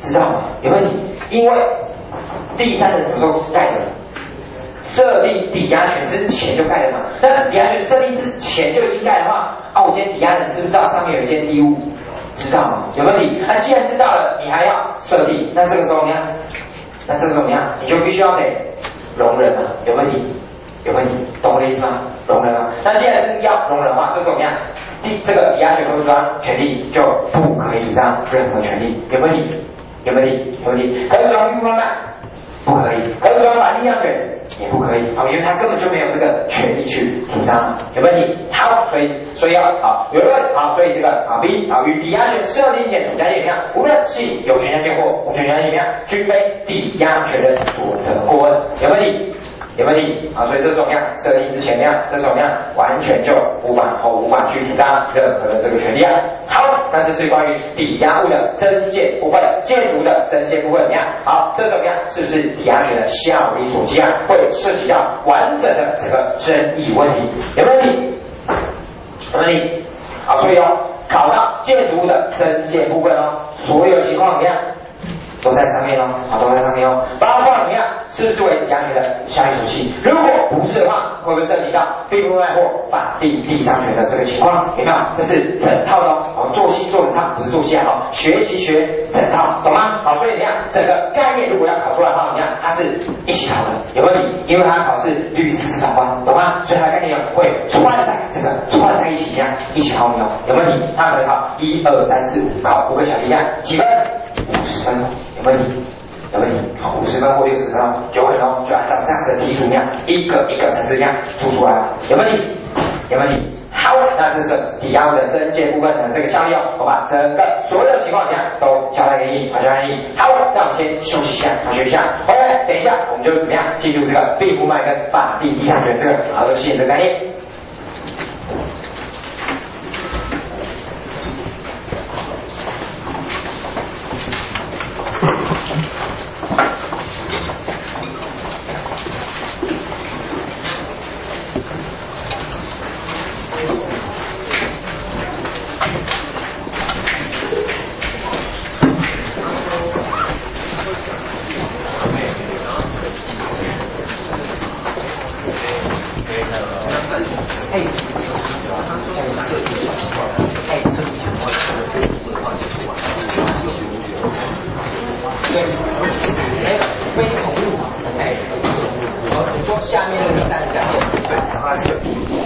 知道吗？有问题？因为第三人什么时候盖的？设立抵押权之前就盖的嘛。那抵押权设立之前就已经盖的话，我今天抵押人知不知道上面有一间地物？知道吗？有问题？那既然知道了，你还要设立，那这个时候怎么样？你就必须要得容忍啊，有问题？有问题？懂我的意思吗？容忍啊。那既然是要容忍的话，这时候怎么样？这个抵押权主张权利就不可以主张任何权利，有问题？有问题？可以主张预判吗？不可以。可以主张法定量权也不可以，因为他根本就没有这个权利去主张，有问题？好，所以要有论所以这个B与抵押权设定前主家业样，无论系有权家业或无权家业均非抵押权人所得过问，有问题？有问题？所以这种设定之前这种完全就无法去主张任何的这个权利啊。好，那这是关于抵押物的增建部分，建筑的增建部分怎么样？好，这种是不是抵押权的效力所及会涉及到完整的这个争议问题？有问题？有问题？好，所以考到建筑物的增建部分所有情况怎么样？都在上面都在上面包括怎么样？是不是为抵押权的效力所系？如果不是的话，会不会涉及到并不卖或法定地上权的这个情况？有没有？这是整套的做戏做整套，不是做戏学习学整套，懂吗？所以怎么样？整个概念如果要考出来的话，怎么样？它是一起考的，有问题？因为它考试律师司法官，懂吗？所以它的概念会串在一起一起考你有问题？它可能考1、2、3、4、5，考5个小题几分？50分，有问题？有问题？好，50分或60分有可能就按照这样子的题数一个一个层次出来了，有问题？有问题？好，那这是抵押物的增建部分的这个效力我把整个所有情况都交代给你，好，那我们先休息一下，学一下。OK， 等一下我们就怎么样进入这个并不卖跟法定地上权这个这个系的概念。非宠物，我说下面的第三个讲解，对，它是